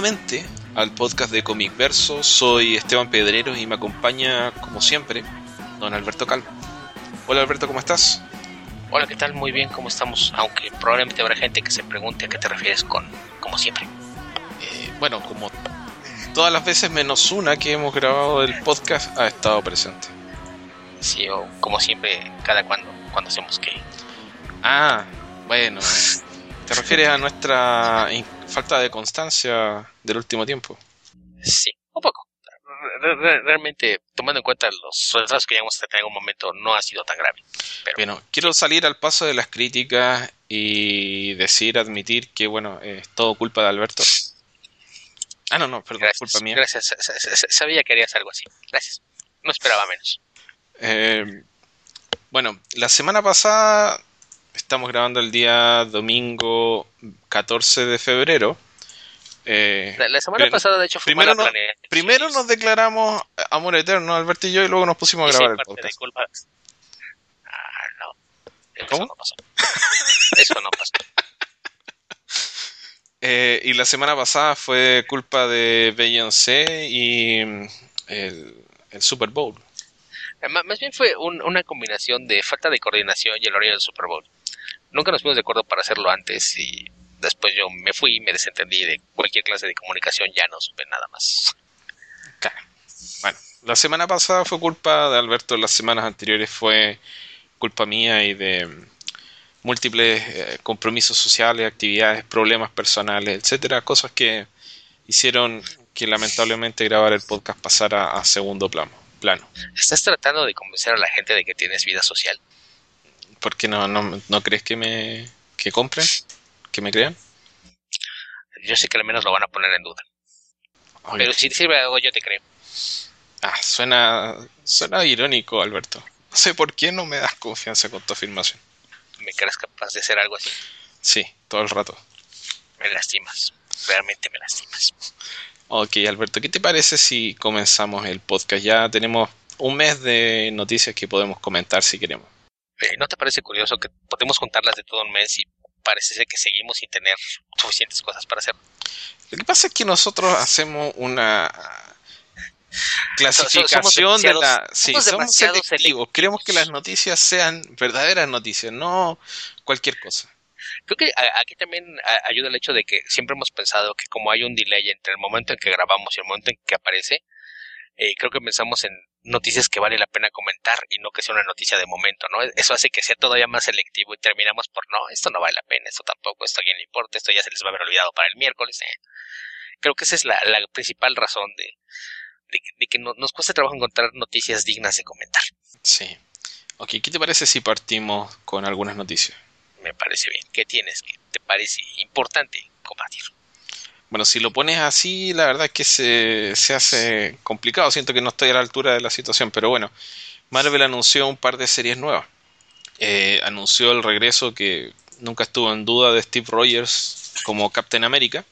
nuevamente al podcast de Comic Verso. Soy Esteban Pedreros y me acompaña, como siempre, don Alberto Calvo. Hola Alberto, ¿cómo estás? Hola, ¿qué tal? Muy bien, ¿cómo estamos? Aunque probablemente habrá gente que se pregunte a qué te refieres con como siempre. Bueno, como todas las veces menos una que hemos grabado el podcast ha estado presente. Sí, o como siempre, cada cuando hacemos qué. Ah, bueno, ¿te refieres a nuestra falta de constancia del último tiempo? Sí, un poco. Realmente, tomando en cuenta los retrasos que llevamos a tener en un momento, no ha sido tan grave. Pero, bueno, quiero salir al paso de las críticas y admitir que, bueno, es todo culpa de Alberto. No, perdón, gracias, culpa mía. Gracias, sabía que harías algo así. Gracias. No esperaba menos. Bueno, la semana pasada, estamos grabando el día domingo 14 de febrero. La semana pasada, de hecho, fue mala planeación. Primero nos declaramos amor eterno, Alberto y yo, y luego nos pusimos a grabar el podcast. De culpa. No. ¿Cómo? Eso no pasó. Eso no pasó. Y la semana pasada fue culpa de Beyoncé y el Super Bowl. Más bien fue una combinación de falta de coordinación y el horario del Super Bowl. Nunca nos pusimos de acuerdo para hacerlo antes y después yo me fui y me desentendí de cualquier clase de comunicación, ya no supe nada más. Claro. Bueno, la semana pasada fue culpa de Alberto, las semanas anteriores fue culpa mía y de múltiples compromisos sociales, actividades, problemas personales, etcétera, cosas que hicieron que lamentablemente grabar el podcast pasara a segundo plano. ¿Estás tratando de convencer a la gente de que tienes vida social? ¿Por qué no crees que compren? ¿Que me crean? Yo sé que al menos lo van a poner en duda. Oye. Pero si te sirve algo, yo te creo. Suena irónico, Alberto. No sé por qué no me das confianza con tu afirmación. ¿Me crees capaz de hacer algo así? Sí, todo el rato. Me lastimas. Realmente me lastimas. Ok, Alberto, ¿qué te parece si comenzamos el podcast? Ya tenemos un mes de noticias que podemos comentar si queremos. ¿No te parece curioso que podemos juntarlas de todo un mes y parece ser que seguimos sin tener suficientes cosas para hacer? Lo que pasa es que nosotros hacemos una clasificación de la... Sí, somos selectivos. Queremos que las noticias sean verdaderas noticias, no cualquier cosa. Creo que aquí también ayuda el hecho de que siempre hemos pensado que como hay un delay entre el momento en que grabamos y el momento en que aparece, creo que pensamos en noticias que vale la pena comentar y no que sea una noticia de momento, ¿no? Eso hace que sea todavía más selectivo y terminamos por no, esto no vale la pena, esto tampoco, esto a quién le importa, esto ya se les va a haber olvidado para el miércoles. Creo que esa es la principal razón de que nos cuesta trabajo encontrar noticias dignas de comentar. Sí. Ok, ¿qué te parece si partimos con algunas noticias? Me parece bien. ¿Qué tienes que te parece importante compartir? Bueno, si lo pones así, la verdad es que se hace complicado. Siento que no estoy a la altura de la situación, pero bueno, Marvel anunció un par de series nuevas. Anunció el regreso que nunca estuvo en duda de Steve Rogers como Captain America.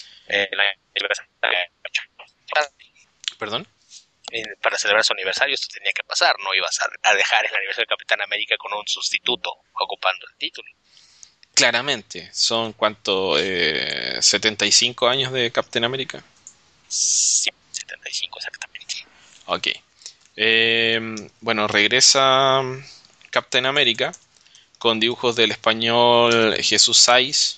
¿Perdón? Para celebrar su aniversario esto tenía que pasar, no ibas a dejar el aniversario de Capitán América con un sustituto ocupando el título. Claramente, son ¿cuánto? 75 años de Captain America. Sí, 75 exactamente. Ok. Bueno, regresa Captain America con dibujos del español Jesús Saiz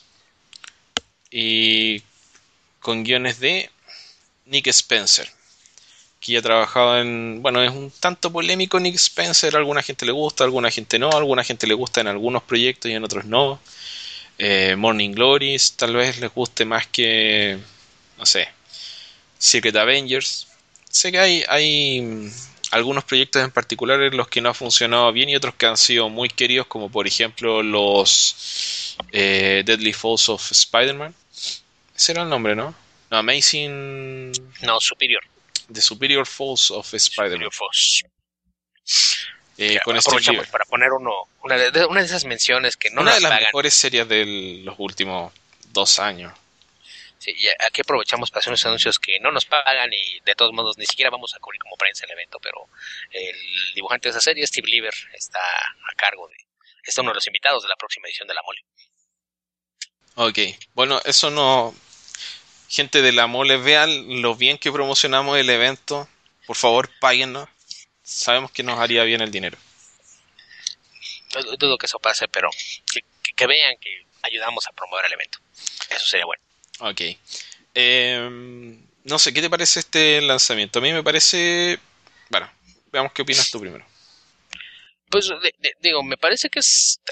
y con guiones de Nick Spencer, que ya ha trabajado en... Bueno, es un tanto polémico Nick Spencer, a alguna gente le gusta, a alguna gente no, a alguna gente le gusta en algunos proyectos y en otros no. Morning Glories tal vez les guste más que, no sé, Secret Avengers. Sé que hay algunos proyectos en particular en los que no ha funcionado bien y otros que han sido muy queridos, como por ejemplo los Deadly Falls of Spider-Man. Ese era el nombre, ¿no? No, Amazing... No, Superior. The Superior Falls of Spider-Man. Con aprovechamos para poner una de esas menciones que no una nos de las pagan. Mejores series de los últimos 2 años. Sí, y aquí aprovechamos para hacer unos anuncios que no nos pagan y de todos modos ni siquiera vamos a cubrir como prensa el evento, pero el dibujante de esa serie, Steve Lieber, está a cargo está uno de los invitados de la próxima edición de La Mole. Ok, bueno, eso no Gente de la mole, vean lo bien que promocionamos el evento. Por favor, páguennos. Sabemos que nos haría bien el dinero. Dudo que eso pase, pero que vean que ayudamos a promover el evento. Eso sería bueno. Ok. No sé, ¿qué te parece este lanzamiento? A mí me parece... Bueno, veamos qué opinas tú primero. Pues digo, me parece que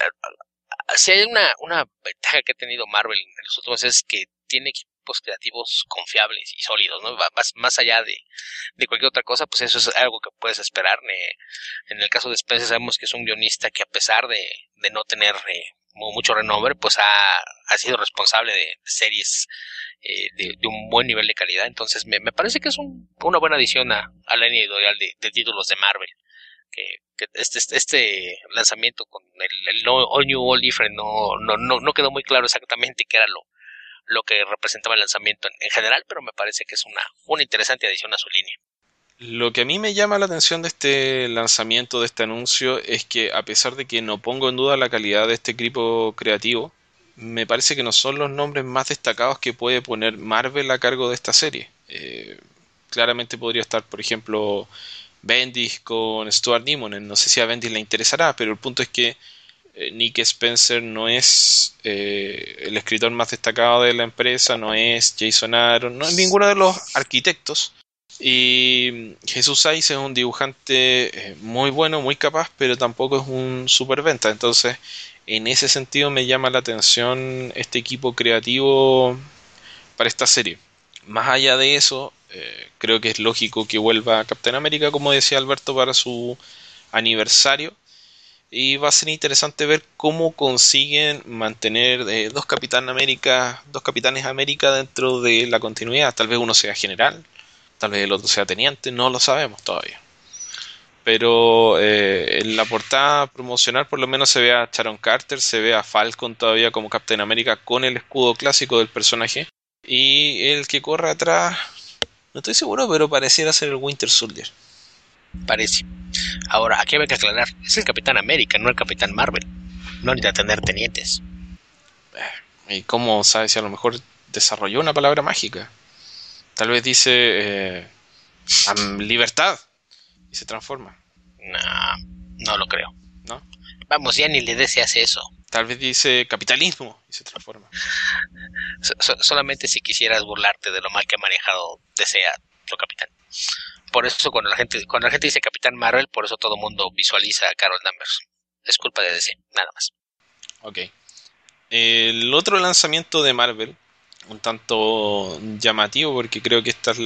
si hay una ventaja que ha tenido Marvel en los últimos es que tiene equipos creativos confiables y sólidos, ¿no? Más allá de cualquier otra cosa, pues eso es algo que puedes esperar. En el caso de Spencer sabemos que es un guionista que a pesar de no tener mucho renombre, pues ha sido responsable de series de un buen nivel de calidad. Entonces me parece que es una buena adición a la línea editorial de títulos de Marvel. Que este lanzamiento con el All New All Different no quedó muy claro exactamente qué era lo que representaba el lanzamiento en general, pero me parece que es una interesante adición a su línea. Lo que a mí me llama la atención de este lanzamiento, de este anuncio, es que a pesar de que no pongo en duda la calidad de este equipo creativo, me parece que no son los nombres más destacados que puede poner Marvel a cargo de esta serie. Claramente podría estar, por ejemplo, Bendis con Stuart Immonen. No sé si a Bendis le interesará, pero el punto es que Nick Spencer no es el escritor más destacado de la empresa, no es Jason Aaron, no es ninguno de los arquitectos. Y Jesús Saiz es un dibujante muy bueno, muy capaz, pero tampoco es un superventa. Entonces, en ese sentido me llama la atención este equipo creativo para esta serie. Más allá de eso, creo que es lógico que vuelva Captain América, como decía Alberto, para su aniversario. Y va a ser interesante ver cómo consiguen mantener dos Capitanes América dentro de la continuidad. Tal vez uno sea general, tal vez el otro sea teniente, no lo sabemos todavía. Pero en la portada promocional por lo menos se ve a Sharon Carter, se ve a Falcon todavía como Captain América con el escudo clásico del personaje. Y el que corre atrás, no estoy seguro, pero pareciera ser el Winter Soldier. Parece. Ahora, aquí hay que aclarar, es el Capitán América, no el Capitán Marvel. No necesita tener tenientes. ¿Y cómo sabes si a lo mejor desarrolló una palabra mágica? Tal vez dice libertad y se transforma. No lo creo. ¿No? Vamos, ya ni le deseas eso. Tal vez dice capitalismo y se transforma. Solamente si quisieras burlarte de lo mal que ha manejado desea su capitán. Por eso cuando la gente dice Capitán Marvel, por eso todo el mundo visualiza a Carol Danvers. Es culpa de DC, nada más. Ok. El otro lanzamiento de Marvel, un tanto llamativo porque creo que esta es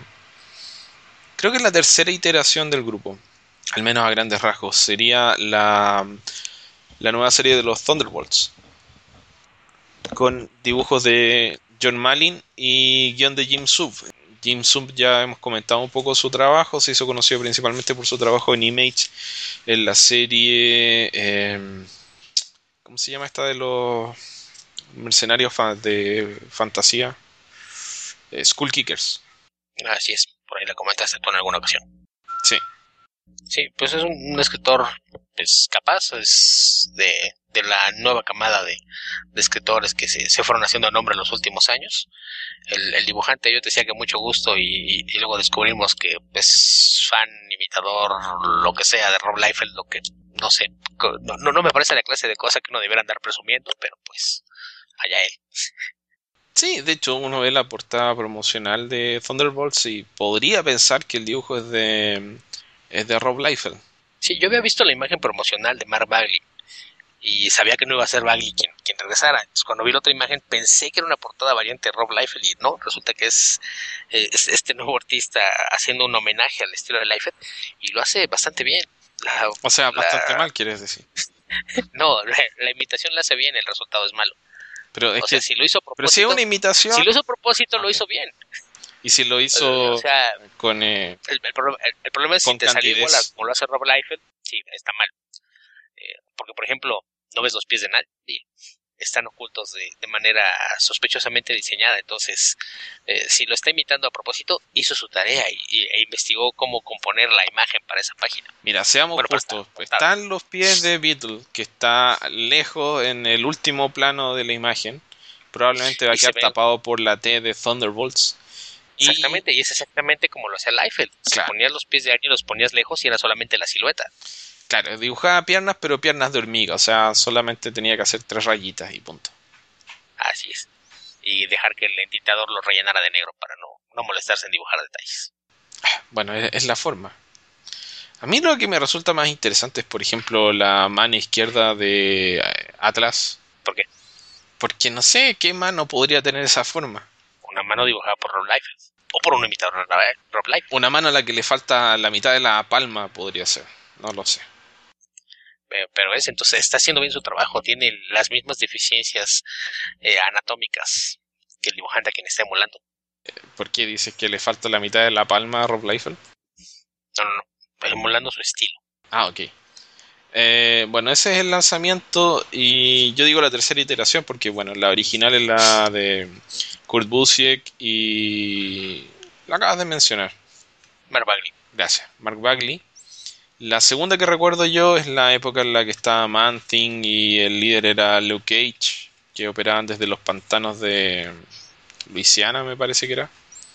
la tercera iteración del grupo, al menos a grandes rasgos, sería la nueva serie de los Thunderbolts, con dibujos de John Malin y guión de Jim Sub. Jim Sub ya hemos comentado un poco su trabajo, se hizo conocido principalmente por su trabajo en Image, en la serie... ¿cómo se llama esta de los mercenarios de fantasía? Skull Kickers. Así es, por ahí la comentaste tú en alguna ocasión. Sí. Sí, pues es un escritor pues capaz, es de la nueva camada de escritores que se fueron haciendo nombre en los últimos años. El dibujante yo te decía que mucho gusto y luego descubrimos que es fan, imitador, lo que sea de Rob Liefeld, lo que no sé, no me parece la clase de cosa que uno debiera andar presumiendo, pero pues allá él. Sí, de hecho uno ve la portada promocional de Thunderbolts y podría pensar que el dibujo es de Rob Liefeld. Sí, yo había visto la imagen promocional de Mark Bagley y sabía que no iba a ser Bagley quien regresara. Entonces, cuando vi la otra imagen pensé que era una portada variante de Rob Liefeld y no, resulta que es este nuevo artista haciendo un homenaje al estilo de Liefeld y lo hace bastante bien. O sea, bastante mal, quieres decir. No, la imitación la hace bien, el resultado es malo. Pero es o sea, que, si lo hizo a propósito, pero si es una imitación. Si lo hizo a propósito, Okay. lo hizo bien. Y si lo hizo o sea, con el problema es si te salió igual a como lo hace Rob Liefeld, sí, está mal. Porque, por ejemplo, no ves los pies de nadie. Están ocultos de manera sospechosamente diseñada. Entonces, si lo está imitando a propósito, hizo su tarea e investigó cómo componer la imagen para esa página. Mira, seamos justos. Están los pies de Beetle, que está lejos en el último plano de la imagen, Probablemente va a Y se quedar ve tapado por la T de Thunderbolts. exactamente, y es exactamente como lo hacía Liefeld. Si Claro, ponías los pies de alguien, los ponías lejos y era solamente la silueta. claro, dibujaba piernas, pero piernas de hormiga. O sea, solamente tenía que hacer 3 rayitas y punto. Así es. Y dejar que el entitador lo rellenara de negro para no molestarse en dibujar detalles. Bueno, es la forma. A mí lo que me resulta más interesante es, por ejemplo, la mano izquierda de Atlas. ¿Por qué? Porque no sé qué mano podría tener esa forma. Una mano dibujada por Rob Liefeld. O por un imitador de Rob Liefeld. Una mano a la que le falta la mitad de la palma podría ser. No lo sé. Pero es, entonces está haciendo bien su trabajo. Tiene las mismas deficiencias anatómicas que el dibujante a quien está emulando. ¿Por qué dices que le falta la mitad de la palma a Rob Liefeld? No. Emulando su estilo. Ah, ok. Bueno, ese es el lanzamiento y yo digo la tercera iteración porque, bueno, la original es la de Kurt Busiek y la acabas de mencionar. Mark Bagley. Gracias, Mark Bagley. La segunda que recuerdo yo es la época en la que estaba Man-Thing y el líder era Luke Cage, que operaban desde los pantanos de Luisiana, me parece que era.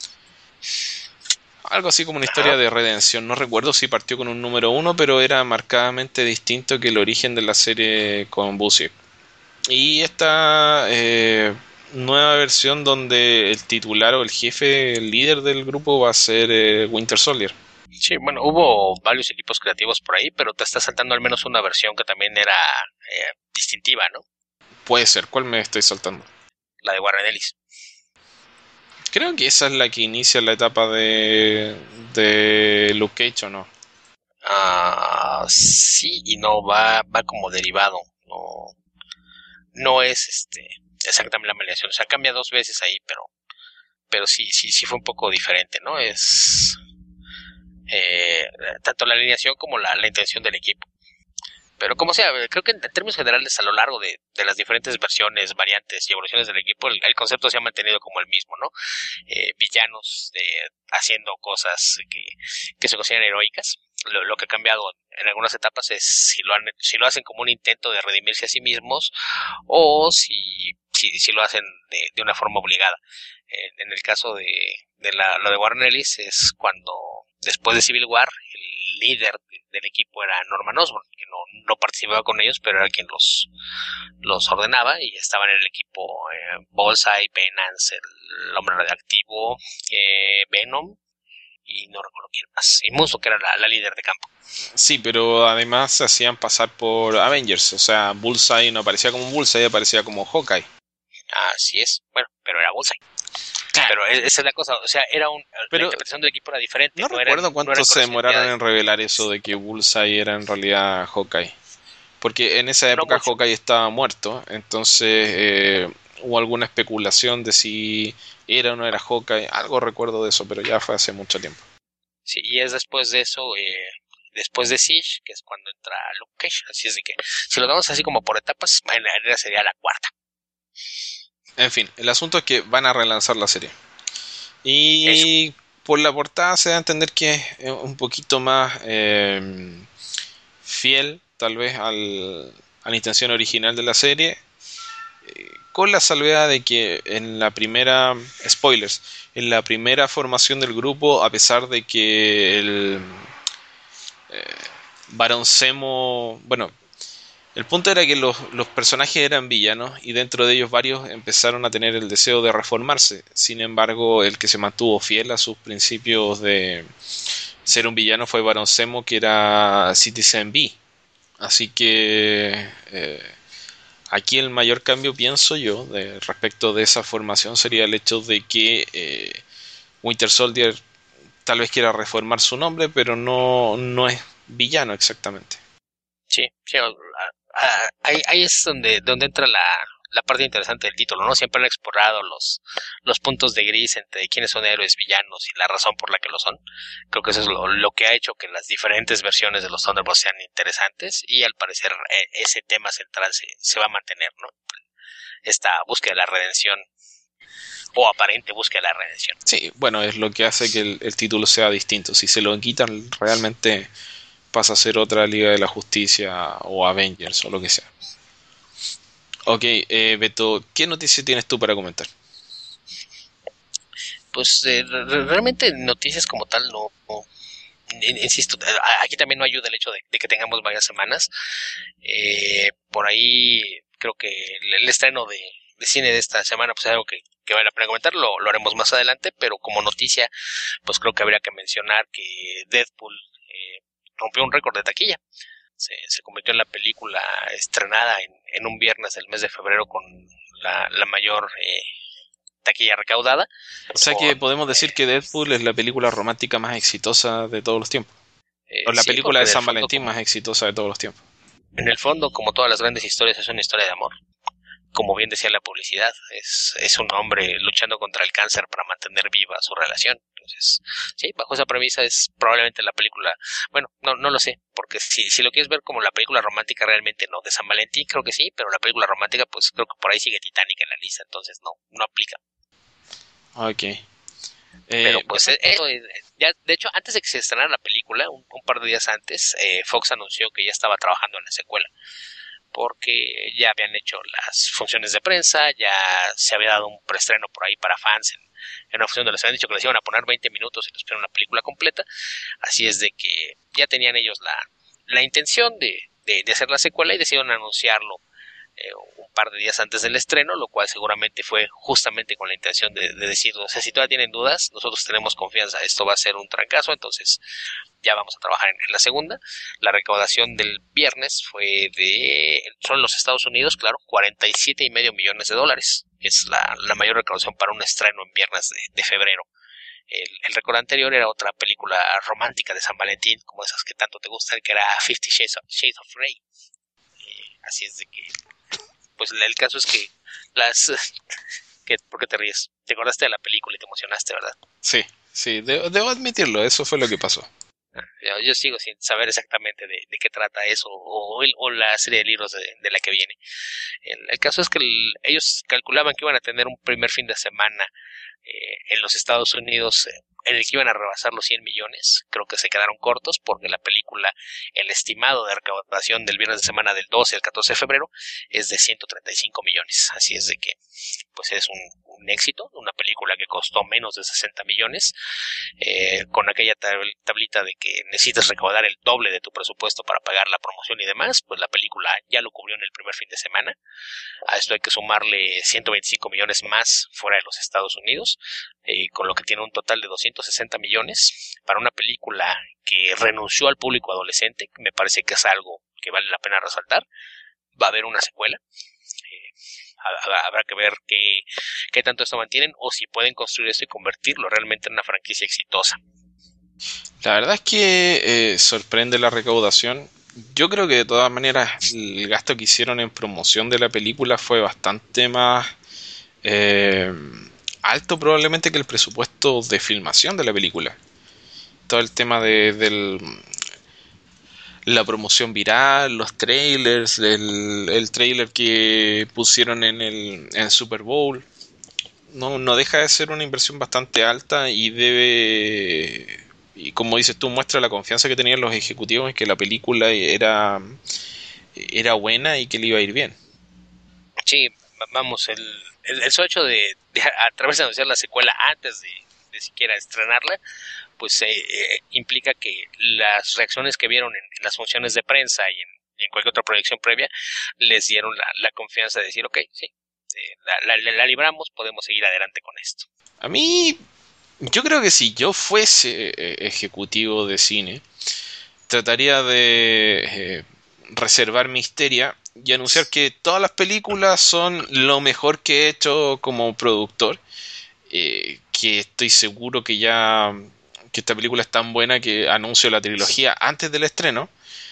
Algo así como una Ajá. historia de redención. No recuerdo si partió con un número uno, pero era marcadamente distinto que el origen de la serie con Busiek. Y esta nueva versión donde el titular o el jefe, el líder del grupo va a ser Winter Soldier. Sí, bueno, hubo varios equipos creativos por ahí, pero te está saltando al menos una versión que también era distintiva, ¿no? Puede ser, ¿cuál me estoy saltando? La de Warren Ellis. Creo que esa es la que inicia la etapa de Luke Cage, ¿o no? Sí y no, va como derivado. No es exactamente la mediación. O sea, cambia dos veces ahí, pero sí fue un poco diferente, ¿no? Es tanto la alineación como la intención del equipo. Pero como sea, creo que en términos generales a lo largo de las diferentes versiones, variantes y evoluciones del equipo, el concepto se ha mantenido como el mismo, ¿no? Villanos haciendo cosas que se consideran heroicas. Lo que ha cambiado en algunas etapas es si lo hacen como un intento de redimirse a sí mismos o si lo hacen de una forma obligada. En el caso lo de Warren Ellis es cuando después de Civil War el líder del equipo era Norman Osborn, que no participaba con ellos, pero era quien los ordenaba y estaban en el equipo Bullseye, Penance, el hombre radioactivo, Venom y no recuerdo quién más, y Muso, que era la líder de campo. Sí, pero además se hacían pasar por Avengers. O sea, Bullseye no aparecía como Bullseye, aparecía como Hawkeye. Así es, bueno, pero era Bullseye. Claro. Pero esa es la cosa, o sea, la interpretación del equipo era diferente. No recuerdo cuánto se demoraron en revelar eso de que Bullseye era en realidad Hawkeye. Porque en esa época Hawkeye estaba muerto, entonces hubo alguna especulación de si era o no era Hawkeye. Algo recuerdo de eso, pero ya fue hace mucho tiempo. Sí, y es después de eso, después de Siege, que es cuando entra Luke Cage. Así es de que, si lo damos así como por etapas, en la era sería la cuarta. En fin, el asunto es que van a relanzar la serie. Y eso. Por la portada se da a entender que es un poquito más fiel, tal vez, a la intención original de la serie. Con la salvedad de que en la primera, spoilers, en la primera formación del grupo, a pesar de que el Barón Zemo, bueno, el punto era que los personajes eran villanos y dentro de ellos varios empezaron a tener el deseo de reformarse. Sin embargo, el que se mantuvo fiel a sus principios de ser un villano fue Barón Zemo, que era Citizen B. Así que aquí el mayor cambio, pienso yo, respecto de esa formación sería el hecho de que Winter Soldier tal vez quiera reformar su nombre, pero no es villano exactamente. Sí, ahí es donde entra la parte interesante del título, ¿no? Siempre han explorado los puntos de gris entre quiénes son héroes, villanos y la razón por la que lo son. Creo que eso es lo que ha hecho que las diferentes versiones de los Thunderbolts sean interesantes y al parecer ese tema central se va a mantener, ¿no? Esta búsqueda de la redención o aparente búsqueda de la redención. Sí, bueno, es lo que hace que el título sea distinto. Si se lo quitan, realmente pasa a ser otra Liga de la Justicia o Avengers o lo que sea. Ok, Beto, ¿qué noticia tienes tú para comentar? Pues realmente noticias como tal no. Insisto, aquí también no ayuda el hecho de que tengamos varias semanas. Por ahí creo que el estreno de cine de esta semana pues es algo que vale la pena comentar, lo haremos más adelante, pero como noticia pues creo que habría que mencionar que Deadpool rompió un récord de taquilla. Se convirtió en la película estrenada en un viernes del mes de febrero con la mayor taquilla recaudada. O sea que Con podemos decir que Deadpool es la película romántica más exitosa de todos los tiempos. O la sí, película porque de San Valentín más exitosa de todos los tiempos. en el fondo, como todas las grandes historias, es una historia de amor. Como bien decía la publicidad, es un hombre luchando contra el cáncer para mantener viva su relación. Entonces, sí, bajo esa premisa es probablemente la película, bueno, no lo sé, porque si lo quieres ver como la película romántica realmente no, de San Valentín creo que sí, pero la película romántica pues creo que por ahí sigue Titanic en la lista, entonces no aplica. Ok. Pero pues Bueno, eso, ya, de hecho, antes de que se estrenara la película, un par de días antes, Fox anunció que ya estaba trabajando en la secuela, porque ya habían hecho las funciones de prensa, ya se había dado un preestreno por ahí para fans en una función donde les habían dicho que les iban a poner 20 minutos y les ponían una película completa, así es de que ya tenían ellos la intención de hacer la secuela y decidieron anunciarlo un par de días antes del estreno, lo cual seguramente fue justamente con la intención de decir, o sea, si todavía tienen dudas, nosotros tenemos confianza, esto va a ser un trancazo, entonces ya vamos a trabajar en la segunda. La recaudación del viernes fue solo en los Estados Unidos, claro, 47,5 millones de dólares. Es la mayor recaudación para un estreno en viernes de febrero. El récord anterior era otra película romántica de San Valentín, como esas que tanto te gustan, que era Shades of Grey. Así es de que, pues el caso es que las... ¿Por qué te ríes? Te acordaste de la película y te emocionaste, ¿verdad? sí, sí, debo admitirlo, eso fue lo que pasó. Yo sigo sin saber exactamente de qué trata eso o la serie de libros de la que viene. El caso es que ellos calculaban que iban a tener un primer fin de semana en los Estados Unidos en el que iban a rebasar los 100 millones. Creo que se quedaron cortos porque la película, el estimado de recaudación del viernes de semana del 12 al 14 de febrero es de 135 millones. Así es de que pues es un éxito, una película que costó menos de 60 millones, con aquella tablita de que necesitas recaudar el doble de tu presupuesto para pagar la promoción y demás, pues la película ya lo cubrió en el primer fin de semana. A esto hay que sumarle 125 millones más fuera de los Estados Unidos, con lo que tiene un total de 260 millones para una película que renunció al público adolescente. Me parece que es algo que vale la pena resaltar. Va a haber una secuela. Habrá que ver qué tanto esto mantienen o si pueden construir esto y convertirlo realmente en una franquicia exitosa. La verdad es que sorprende la recaudación. Yo creo que de todas maneras el gasto que hicieron en promoción de la película fue bastante más eh, alto probablemente que el presupuesto de filmación de la película. Todo el tema de la promoción viral, los trailers, el trailer que pusieron en Super Bowl, no deja de ser una inversión bastante alta y debe, y como dices tú, muestra la confianza que tenían los ejecutivos en que la película era buena y que le iba a ir bien. Sí, vamos, el solo hecho de a través de anunciar la secuela antes de siquiera estrenarla, pues implica que las reacciones que vieron en las funciones de prensa y en cualquier otra proyección previa les dieron la confianza de decir, ok, sí, la libramos, podemos seguir adelante con esto. A mí, yo creo que si yo fuese ejecutivo de cine, trataría de reservar mi histeria y anunciar que todas las películas son lo mejor que he hecho como productor, que estoy seguro que esta película es tan buena que anuncio la trilogía antes del estreno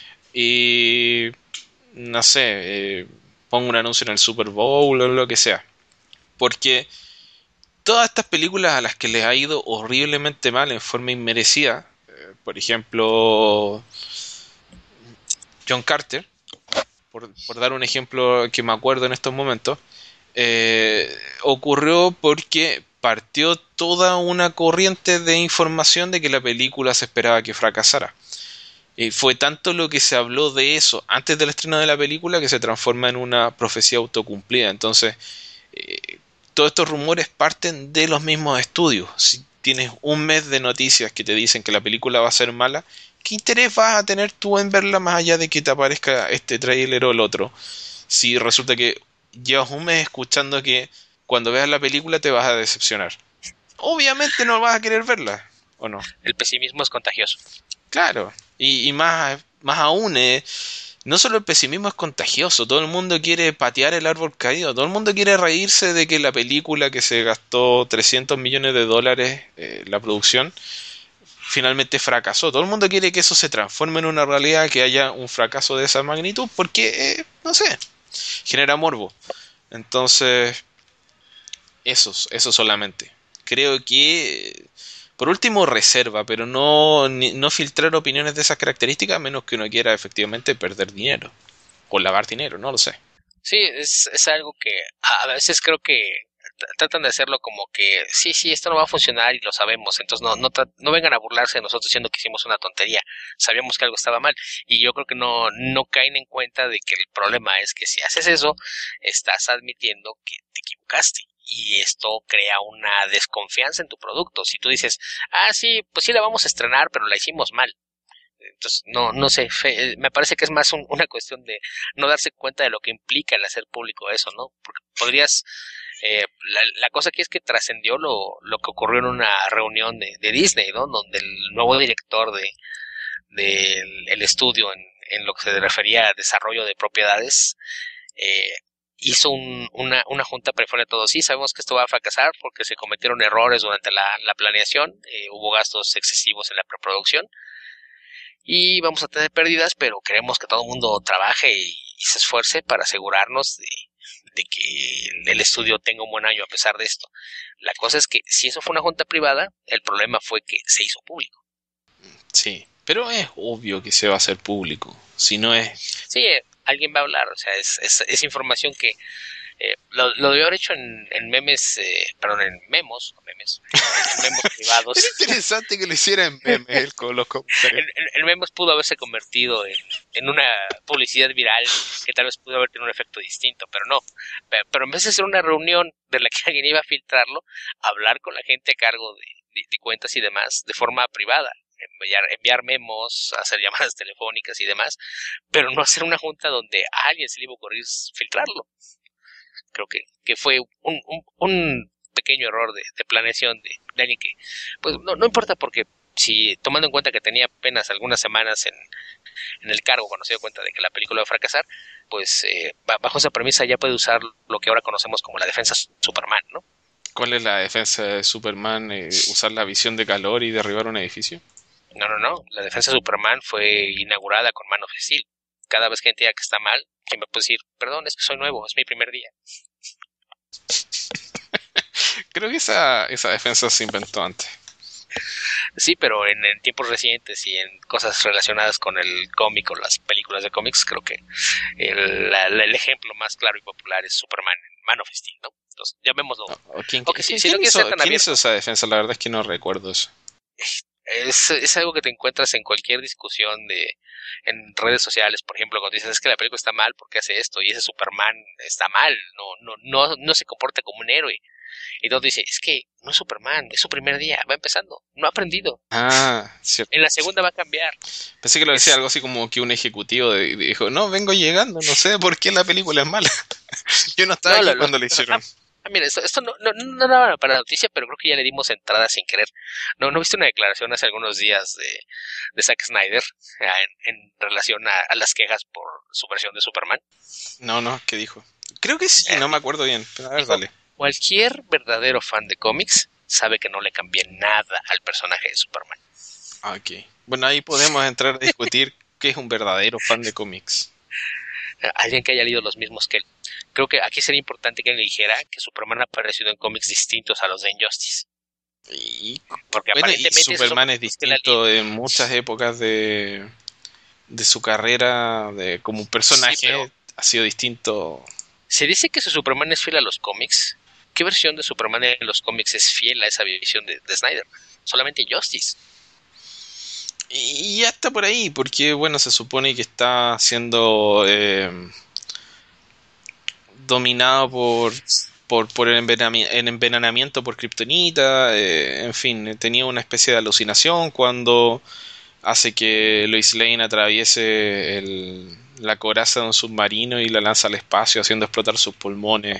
y no sé, pongo un anuncio en el Super Bowl o lo que sea, porque todas estas películas a las que les ha ido horriblemente mal en forma inmerecida, por ejemplo John Carter, por dar un ejemplo que me acuerdo en estos momentos, ocurrió porque partió toda una corriente de información de que la película se esperaba que fracasara. Y fue tanto lo que se habló de eso antes del estreno de la película que se transforma en una profecía autocumplida. Entonces, eh, todos estos rumores parten de los mismos estudios. Si tienes un mes de noticias que te dicen que la película va a ser mala, ¿qué interés vas a tener tú en verla más allá de que te aparezca este tráiler o el otro? Si resulta que llevas un mes escuchando que cuando veas la película te vas a decepcionar. Obviamente no vas a querer verla, ¿o no? El pesimismo es contagioso. Claro. Y más aún, no solo el pesimismo es contagioso, todo el mundo quiere patear el árbol caído, todo el mundo quiere reírse de que la película que se gastó 300 millones de dólares, la producción, finalmente fracasó. Todo el mundo quiere que eso se transforme en una realidad, que haya un fracaso de esa magnitud, porque, no sé, genera morbo. Entonces, eso solamente. Creo que, por último, reserva, pero no filtrar opiniones de esas características, a menos que uno quiera efectivamente perder dinero o lavar dinero, no lo sé. Sí, es algo que a veces creo que tratan de hacerlo como que sí, esto no va a funcionar y lo sabemos, entonces no vengan a burlarse de nosotros diciendo que hicimos una tontería, sabíamos que algo estaba mal y yo creo que no caen en cuenta de que el problema es que si haces eso, estás admitiendo que te equivocaste. Y esto crea una desconfianza en tu producto. Si tú dices, sí, pues sí la vamos a estrenar, pero la hicimos mal. Entonces, no sé, me parece que es más una cuestión de no darse cuenta de lo que implica el hacer público eso, ¿no? Porque podrías, la cosa aquí es que trascendió lo que ocurrió en una reunión de Disney, ¿no? Donde el nuevo director del estudio en lo que se refería a desarrollo de propiedades, eh, hizo una junta prefue de todos. Sí, sabemos que esto va a fracasar porque se cometieron errores durante la planeación, hubo gastos excesivos en la preproducción y vamos a tener pérdidas, pero queremos que todo el mundo trabaje y se esfuerce para asegurarnos de que el estudio tenga un buen año a pesar de esto. La cosa es que si eso fue una junta privada, el problema fue que se hizo público. Sí, pero es obvio que se va a hacer público. Si no es... Sí, alguien va a hablar, o sea, es información que lo debió haber hecho en memes, perdón, en memos, no memes, en memos privados. Era interesante que lo hiciera en memes con los comentarios. En memes pudo haberse convertido en una publicidad viral que tal vez pudo haber tenido un efecto distinto, pero no. Pero en vez de hacer una reunión de la que alguien iba a filtrarlo, hablar con la gente a cargo de cuentas y demás de forma privada. Enviar memos, hacer llamadas telefónicas y demás, pero no hacer una junta donde a alguien se le iba a ocurrir filtrarlo. Creo que fue un pequeño error de planeación de alguien que, pues no importa porque si tomando en cuenta que tenía apenas algunas semanas en el cargo cuando se dio cuenta de que la película iba a fracasar, pues bajo esa premisa ya puede usar lo que ahora conocemos como la defensa Superman, ¿no? ¿Cuál es la defensa de Superman? ¿Usar la visión de calor y derribar un edificio? No. La defensa Superman fue inaugurada con Man of Steel. Cada vez que gente diga que está mal, quien me puede decir, perdón, es que soy nuevo, es mi primer día. Creo que esa defensa se inventó antes. Sí, pero en tiempos recientes y en cosas relacionadas con el cómic o las películas de cómics, creo que el ejemplo más claro y popular es Superman en Man of Steel, ¿no? Entonces, llamémoslo. Si no quieres ser tan ¿Quién abierto, hizo esa defensa? La verdad es que no recuerdo eso. es algo que te encuentras en cualquier discusión en redes sociales, por ejemplo, cuando dices es que la película está mal porque hace esto y ese Superman está mal, no se comporta como un héroe. Y todo dice, es que no es Superman, es su primer día, va empezando, no ha aprendido. Ah, cierto. En la segunda va a cambiar. Pensé que lo decía algo así como que un ejecutivo dijo, no, vengo llegando, no sé por qué la película es mala. Yo no estaba aquí cuando la hicieron. Mira, esto no daba para la noticia, pero creo que ya le dimos entrada sin querer. ¿No viste una declaración hace algunos días de Zack Snyder en relación a las quejas por su versión de Superman? No, ¿qué dijo? Creo que sí, no me acuerdo bien. Pero a ver, Dijo, dale. cualquier verdadero fan de cómics sabe que no le cambié nada al personaje de Superman. Ok. Bueno, ahí podemos entrar a discutir qué es un verdadero fan de cómics. Alguien que haya leído los mismos que él. Creo que aquí sería importante que él dijera que Superman ha aparecido en cómics distintos a los de Injustice. Porque Bueno, y aparentemente Superman es distinto en muchas épocas de su carrera como un personaje. Sí, ha sido distinto. Se dice que su Superman es fiel a los cómics. ¿Qué versión de Superman en los cómics es fiel a esa visión de Snyder? Solamente Justice. Y ya está por ahí, porque bueno, se supone que está siendo dominado por el envenenamiento por kriptonita, en fin, tenía una especie de alucinación cuando hace que Lois Lane atraviese la coraza de un submarino y la lanza al espacio haciendo explotar sus pulmones,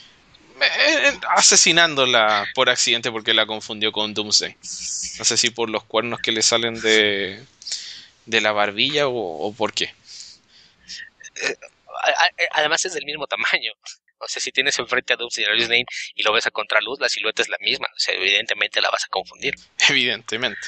asesinándola por accidente porque la confundió con Doomsday. No sé si por los cuernos que le salen de la barbilla o por qué. Además es del mismo tamaño. O sea, si tienes enfrente a Doomsday y a Lois Lane y lo ves a contraluz, la silueta es la misma. O sea, evidentemente la vas a confundir. Evidentemente.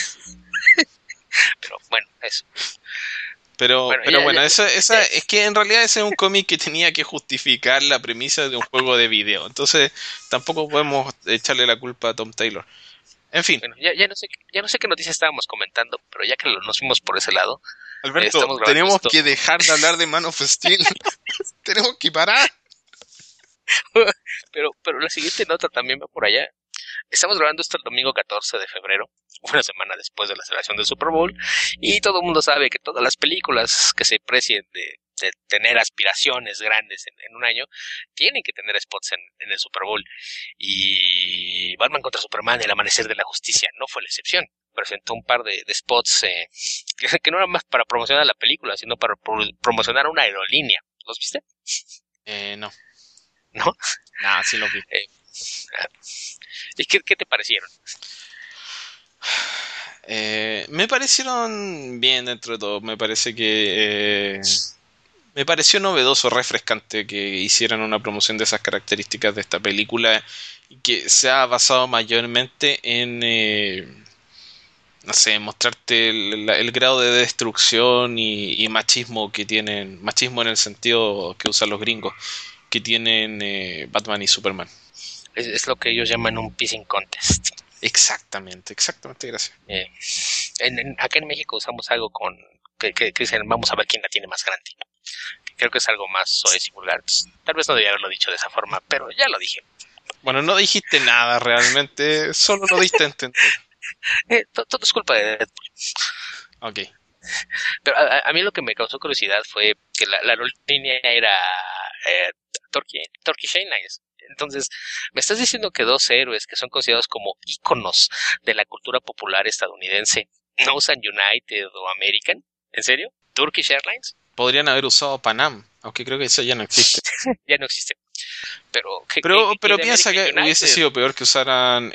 Pero bueno, eso. Pero Ya, bueno, es que en realidad ese es un cómic que tenía que justificar la premisa de un juego de video. Entonces tampoco podemos echarle la culpa a Tom Taylor. En fin. bueno, ya no sé qué noticias estábamos comentando, pero ya que nos fuimos por ese lado, Alberto, estamos grabando tenemos esto. que dejar de hablar de Man of Steel. Tenemos que parar. pero la siguiente nota también va por allá. Estamos grabando esto el domingo 14 de febrero, una semana después de la celebración del Super Bowl, y todo el mundo sabe que todas las películas que se precien de tener aspiraciones grandes en un año, tienen que tener spots en el Super Bowl. Y Batman contra Superman, El Amanecer de la Justicia, no fue la excepción. Presentó un par de spots que no eran más para promocionar la película, sino para promocionar una aerolínea. ¿Los viste? No. ¿No? Nah, sí lo vi. ¿Y qué te parecieron? Me parecieron bien dentro de todo. Me parece que me pareció novedoso, refrescante que hicieran una promoción de esas características de esta película y que se ha basado mayormente en no sé, mostrarte el grado de destrucción y machismo que tienen, machismo en el sentido que usan los gringos, que tienen Batman y Superman. Es lo que ellos llaman un pissing contest. Exactamente, exactamente, gracias. Acá en México usamos algo que dicen, vamos a ver quién la tiene más grande. Creo que es algo más soez y vulgar. Tal vez no debía haberlo dicho de esa forma, pero ya lo dije. Bueno, no dijiste nada realmente, solo lo diste a entender. Todo es culpa de Deadpool. Ok. Pero mí lo que me causó curiosidad fue que la aerolínea era Turkish Airlines. Entonces, me estás diciendo que dos héroes que son considerados como íconos de la cultura popular estadounidense no usan United o American. ¿En serio? ¿Turkish Airlines? Podrían haber usado Panam, aunque creo que eso ya no existe. Ya no existe. Pero, Pero de piensa que American hubiese United? sido peor que usaran...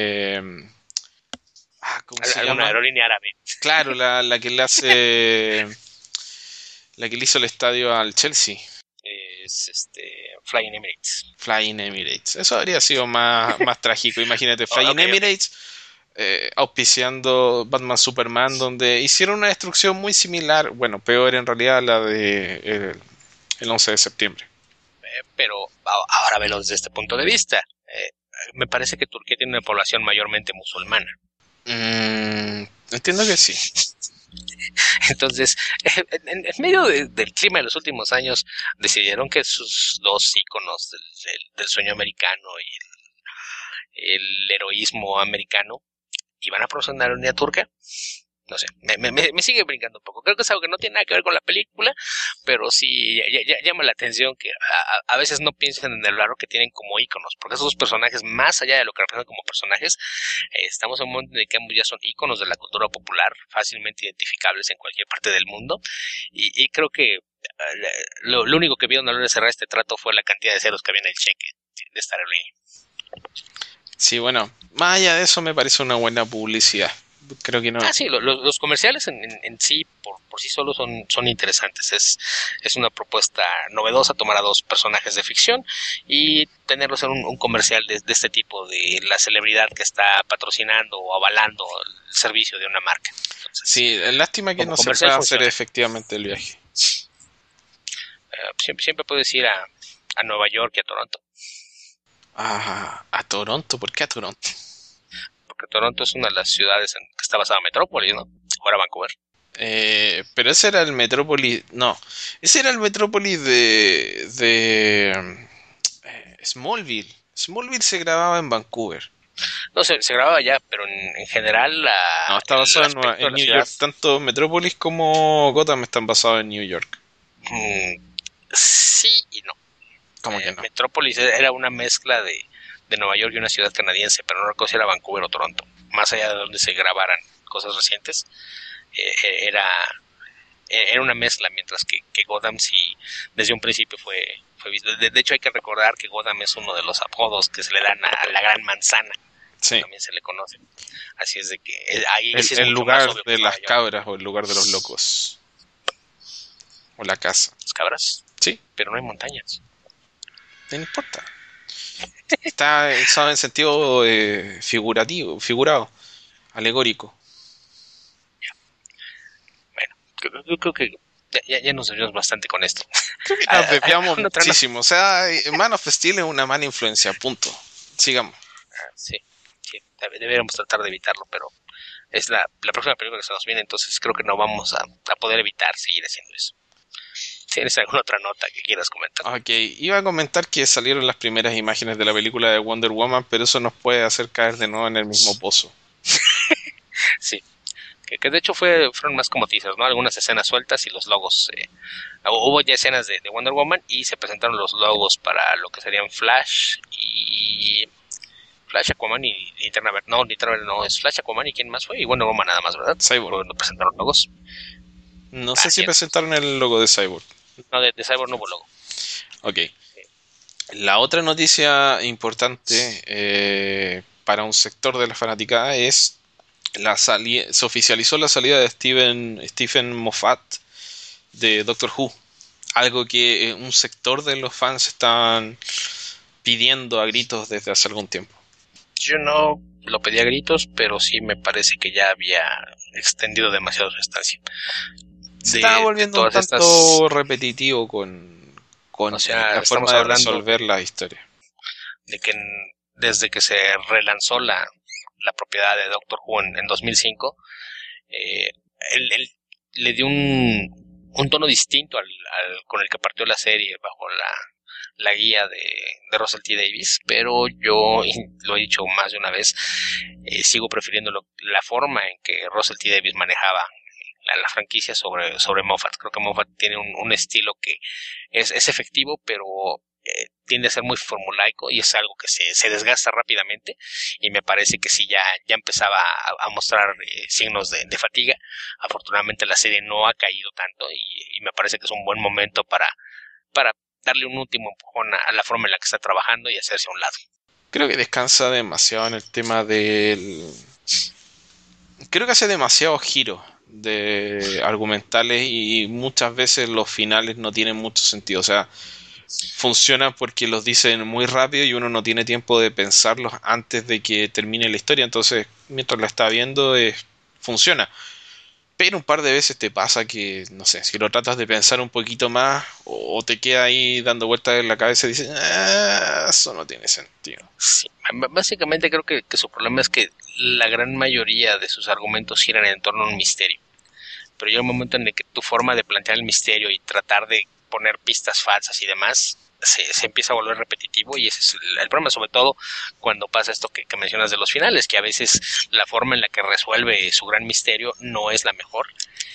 ¿cómo se Alguna llama? aerolínea árabe. Claro, la que le hace... La que le hizo el estadio al Chelsea. Es Flying Emirates. Flying Emirates. Eso habría sido más trágico. Imagínate, Oh, Flying ok. Emirates auspiciando Batman Superman, donde hicieron una destrucción muy similar, bueno, peor en realidad a la de el 11 de septiembre. Pero ahora velo desde este punto de vista. Me parece que Turquía tiene una población mayormente musulmana. Entiendo que sí. Entonces, en medio del clima de los últimos años, decidieron que sus dos íconos del sueño americano y el heroísmo americano iban a promocionar una unidad turca. No sé, me sigue brincando un poco. Creo que es algo que no tiene nada que ver con la película, pero sí llama la atención que a veces no piensan en el valor que tienen como íconos, porque esos personajes, más allá de lo que representan como personajes, estamos en un momento en el que ambos ya son íconos de la cultura popular, fácilmente identificables en cualquier parte del mundo, y creo que lo único que vieron a la hora de cerrar este trato fue la cantidad de ceros que había en el cheque de esta aerolínea. Sí, bueno, más allá de eso me parece una buena publicidad. Creo que no. Sí, los comerciales en sí, por sí solos son interesantes. Es una propuesta novedosa tomar a dos personajes de ficción y tenerlos en un comercial de este tipo, de la celebridad que está patrocinando o avalando el servicio de una marca. Entonces, Sí, lástima que como no se comercial pueda hacer funciona. efectivamente el viaje. Siempre puedes ir a Nueva York y a Toronto, A Toronto, ¿por qué a Toronto? porque Toronto es una de las ciudades en que está basada en Metrópolis, ¿no? O era Vancouver. Pero ese era el Metrópolis, no, ese era el Metrópolis de Smallville. Smallville se grababa en Vancouver. No, se grababa ya, pero en general No, está el basado aspecto de en la New ciudad, York. Tanto Metrópolis como Gotham están basados en New York. mm, sí y no. ¿Cómo que no? Metrópolis era una mezcla de Nueva York y una ciudad canadiense, pero no recuerdo si era Vancouver o Toronto. Más allá de donde se grabaran cosas recientes, era una mezcla, mientras que Gotham sí desde un principio fue visto. De hecho hay que recordar que Gotham es uno de los apodos que se le dan a la Gran Manzana, Sí. también se le conoce. Así es de que ahí sí es El mucho más lugar obvio que de es Nueva las York. cabras o el lugar de los locos. O la casa. Las cabras, Sí, pero no hay montañas. no importa. Está usado en sentido figurativo, figurado, alegórico. Bueno, yo creo que ya nos desviamos bastante con esto. Creo que nos desviamos ¿Alguna otra muchísimo. O sea, Man of Steel es una mala influencia, punto. Sigamos. Sí, sí, deberíamos tratar de evitarlo, pero es la próxima película que se nos viene, entonces creo que no vamos a poder evitar seguir haciendo eso. ¿Tienes alguna otra nota que quieras comentar? Ok, iba a comentar que salieron las primeras imágenes de la película de Wonder Woman, pero eso nos puede hacer caer de nuevo en el mismo pozo. Sí, que de hecho fueron más como teasers, ¿no? Algunas escenas sueltas y los logos. Hubo ya escenas de Wonder Woman y se presentaron los logos para lo que serían Flash y... Flash, Aquaman y Linterna Verde. No, Linterna Verde no, es Flash, Aquaman y ¿quién más fue? Y Wonder Woman nada más, ¿verdad? Cyborg. Cuando presentaron logos. No sé si Así es. presentaron el logo de Cyborg. No, de Cyborg no hubo logo. Ok. La otra noticia importante para un sector de la fanaticada es se oficializó la salida de Stephen Moffat de Doctor Who. Algo que un sector de los fans están pidiendo a gritos desde hace algún tiempo. Yo no lo pedí a gritos, pero sí me parece que ya había extendido demasiado su estancia. Se estaba volviendo un tanto repetitivo con o sea, la forma de resolver la historia. De que desde que se relanzó la propiedad de Doctor Who en 2005, él le dio un tono distinto con el que partió la serie bajo la guía de Russell T. Davies, pero yo lo he dicho más de una vez, sigo prefiriendo la forma en que Russell T. Davies manejaba la franquicia sobre Moffat. Creo que Moffat tiene un estilo que es efectivo, pero tiende a ser muy formulaico y es algo que se desgasta rápidamente, y me parece que sí ya empezaba a mostrar signos de fatiga. Afortunadamente la serie no ha caído tanto y me parece que es un buen momento para darle un último empujón a la forma en la que está trabajando y hacerse a un lado. Creo que descansa demasiado en el tema del... Creo que hace demasiados giros de argumentales y muchas veces los finales no tienen mucho sentido. O sea, funcionan porque los dicen muy rápido y uno no tiene tiempo de pensarlos antes de que termine la historia. Entonces, mientras la está viendo, funciona. Pero un par de veces te pasa que, no sé, si lo tratas de pensar un poquito más o te queda ahí dando vueltas en la cabeza y dices, eso no tiene sentido. Sí, básicamente creo que su problema es que la gran mayoría de sus argumentos giran en torno a un misterio. Pero llega un momento en el que tu forma de plantear el misterio y tratar de poner pistas falsas y demás se empieza a volver repetitivo, y ese es el problema, sobre todo cuando pasa esto que mencionas de los finales, que a veces la forma en la que resuelve su gran misterio no es la mejor,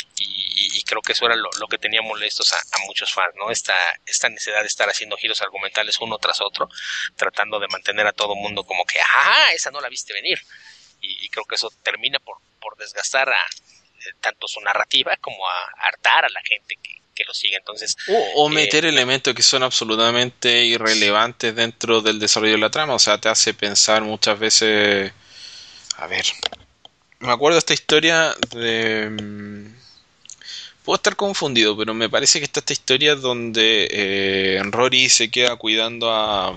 y creo que eso era lo que tenía molestos a muchos fans, ¿no? Esta necesidad de estar haciendo giros argumentales uno tras otro, tratando de mantener a todo mundo como que, esa no la viste venir, y creo que eso termina por desgastar tanto su narrativa como a hartar a la gente que lo sigue. Entonces, o meter elementos que son absolutamente irrelevantes dentro del desarrollo de la trama. O sea, te hace pensar muchas veces. A ver, me acuerdo de esta historia de... Puedo estar confundido, pero me parece que está esta historia donde Rory se queda cuidando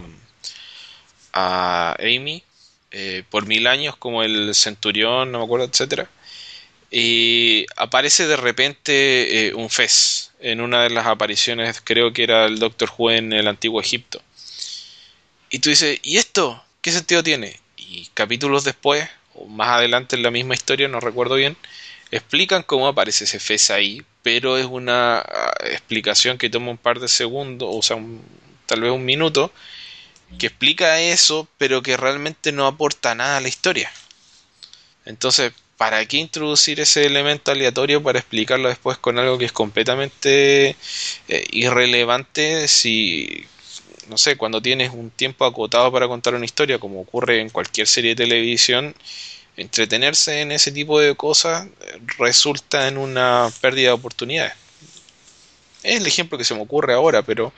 a Amy por 1000 años como el centurión, no me acuerdo, etcétera. Y aparece de repente un Fez en una de las apariciones, creo que era el Doctor Who en el antiguo Egipto. Y tú dices, ¿y esto? ¿Qué sentido tiene? Y capítulos después, o más adelante en la misma historia, no recuerdo bien, explican cómo aparece ese Fez ahí, pero es una explicación que toma un par de segundos, o sea, tal vez un minuto, que explica eso, pero que realmente no aporta nada a la historia. Entonces, ¿para qué introducir ese elemento aleatorio para explicarlo después con algo que es completamente irrelevante si, no sé, cuando tienes un tiempo acotado para contar una historia, como ocurre en cualquier serie de televisión, entretenerse en ese tipo de cosas resulta en una pérdida de oportunidades? Es el ejemplo que se me ocurre ahora, pero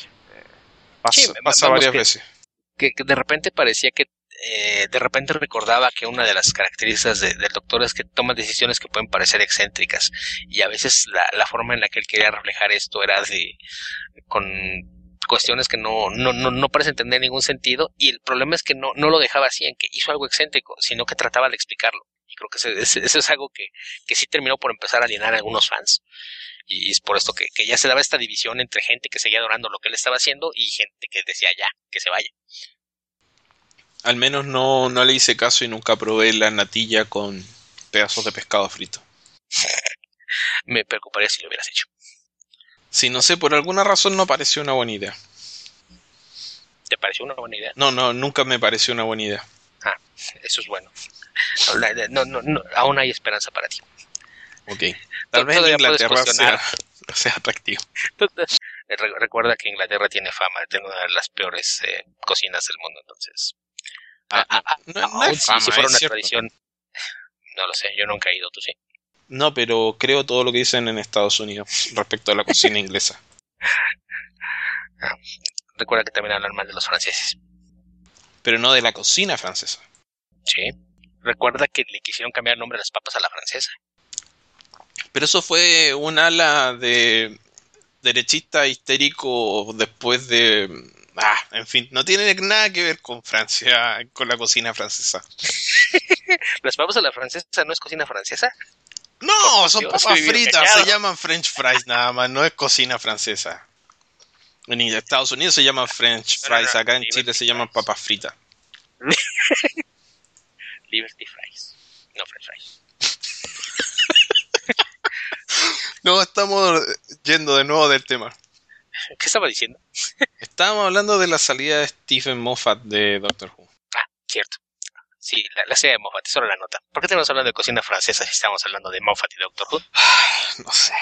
Sí, pasa vamos, varias veces. que de repente parecía que de repente recordaba que una de las características del doctor es que toma decisiones que pueden parecer excéntricas, y a veces la forma en la que él quería reflejar esto era con cuestiones que no parecen tener ningún sentido, y el problema es que no lo dejaba así, en que hizo algo excéntrico, sino que trataba de explicarlo. Y creo que eso es algo que sí terminó por empezar a alienar a algunos fans. Y es por esto que ya se daba esta división entre gente que seguía adorando lo que él estaba haciendo y gente que decía ya, que se vaya. Al menos no le hice caso y nunca probé la natilla con pedazos de pescado frito. Me preocuparía si lo hubieras hecho. Si no sé, por alguna razón no pareció una buena idea. ¿Te pareció una buena idea? No, nunca me pareció una buena idea. Ah, eso es bueno. Aún hay esperanza para ti. Ok. Tal vez en Todavía puedes Inglaterra cuestionar. sea atractivo. Recuerda que Inglaterra tiene fama de tener una de las peores cocinas del mundo, entonces. No, no Aún es si fama, fuera es una cierto. tradición, no lo sé, yo nunca he ido, tú sí. No, pero creo todo lo que dicen en Estados Unidos respecto a la cocina inglesa. Ah, recuerda que también hablan mal de los franceses. Pero no de la cocina francesa. Sí. Recuerda que le quisieron cambiar el nombre de las papas a la francesa. Pero eso fue un ala de derechista histérico después de... en fin, no tiene nada que ver con Francia, con la cocina francesa. ¿Las papas a la francesa no es cocina francesa? No, Por son Dios, papas que viví fritas, se engañado. llaman French fries nada más, no es cocina francesa. En Estados Unidos se llaman French fries, acá en Chile Liberty se llaman fries. papas fritas. Liberty fries. No french fries. No, estamos yendo de nuevo del tema. ¿Qué estaba diciendo? Estábamos hablando de la salida de Stephen Moffat de Doctor Who. Ah, cierto. Sí, la serie de Moffat, solo la nota. ¿Por qué estamos hablando de cocina francesa si estamos hablando de Moffat y Doctor Who? No sé.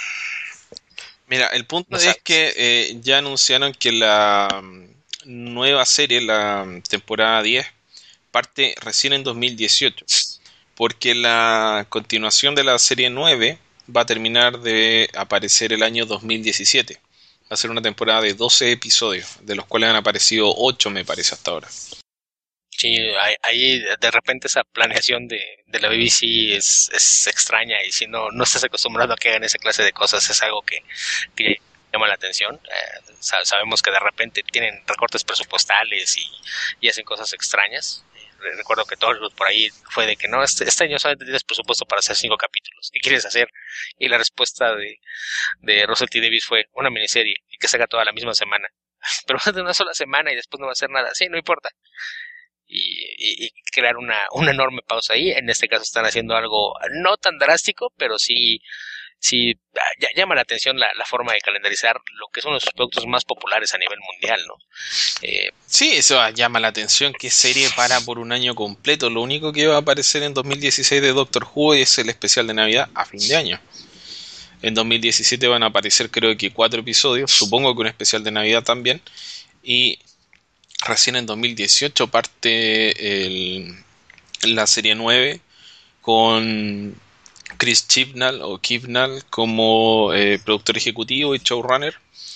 Mira, el punto No es sabes. que ya anunciaron que la nueva serie, la temporada 10, parte recién en 2018. Porque la continuación de la serie 9 va a terminar de aparecer el año 2017. Va a ser una temporada de 12 episodios, de los cuales han aparecido 8 me parece hasta ahora. Sí, ahí de repente esa planeación de la BBC es extraña, y si no estás acostumbrado a que hagan esa clase de cosas es algo que llama la atención. Sabemos que de repente tienen recortes presupuestales y hacen cosas extrañas. Recuerdo que todo por ahí fue de que no, este año solamente tienes presupuesto para hacer 5 capítulos. ¿Qué quieres hacer? Y la respuesta de Russell T. Davies fue una miniserie y que se haga toda la misma semana. Pero de una sola semana y después no va a hacer nada. Sí, no importa. Y crear una enorme pausa ahí. En este caso están haciendo algo no tan drástico, pero sí llama la atención la forma de calendarizar lo que son los productos más populares a nivel mundial, ¿no? Sí, eso llama la atención. ¿Qué serie para por un año completo? Lo único que va a aparecer en 2016 de Doctor Who es el especial de Navidad a fin de año. En 2017 van a aparecer creo que 4 episodios, supongo que un especial de Navidad también. Y recién en 2018 parte la serie 9 con Chris Chibnall como productor ejecutivo y showrunner.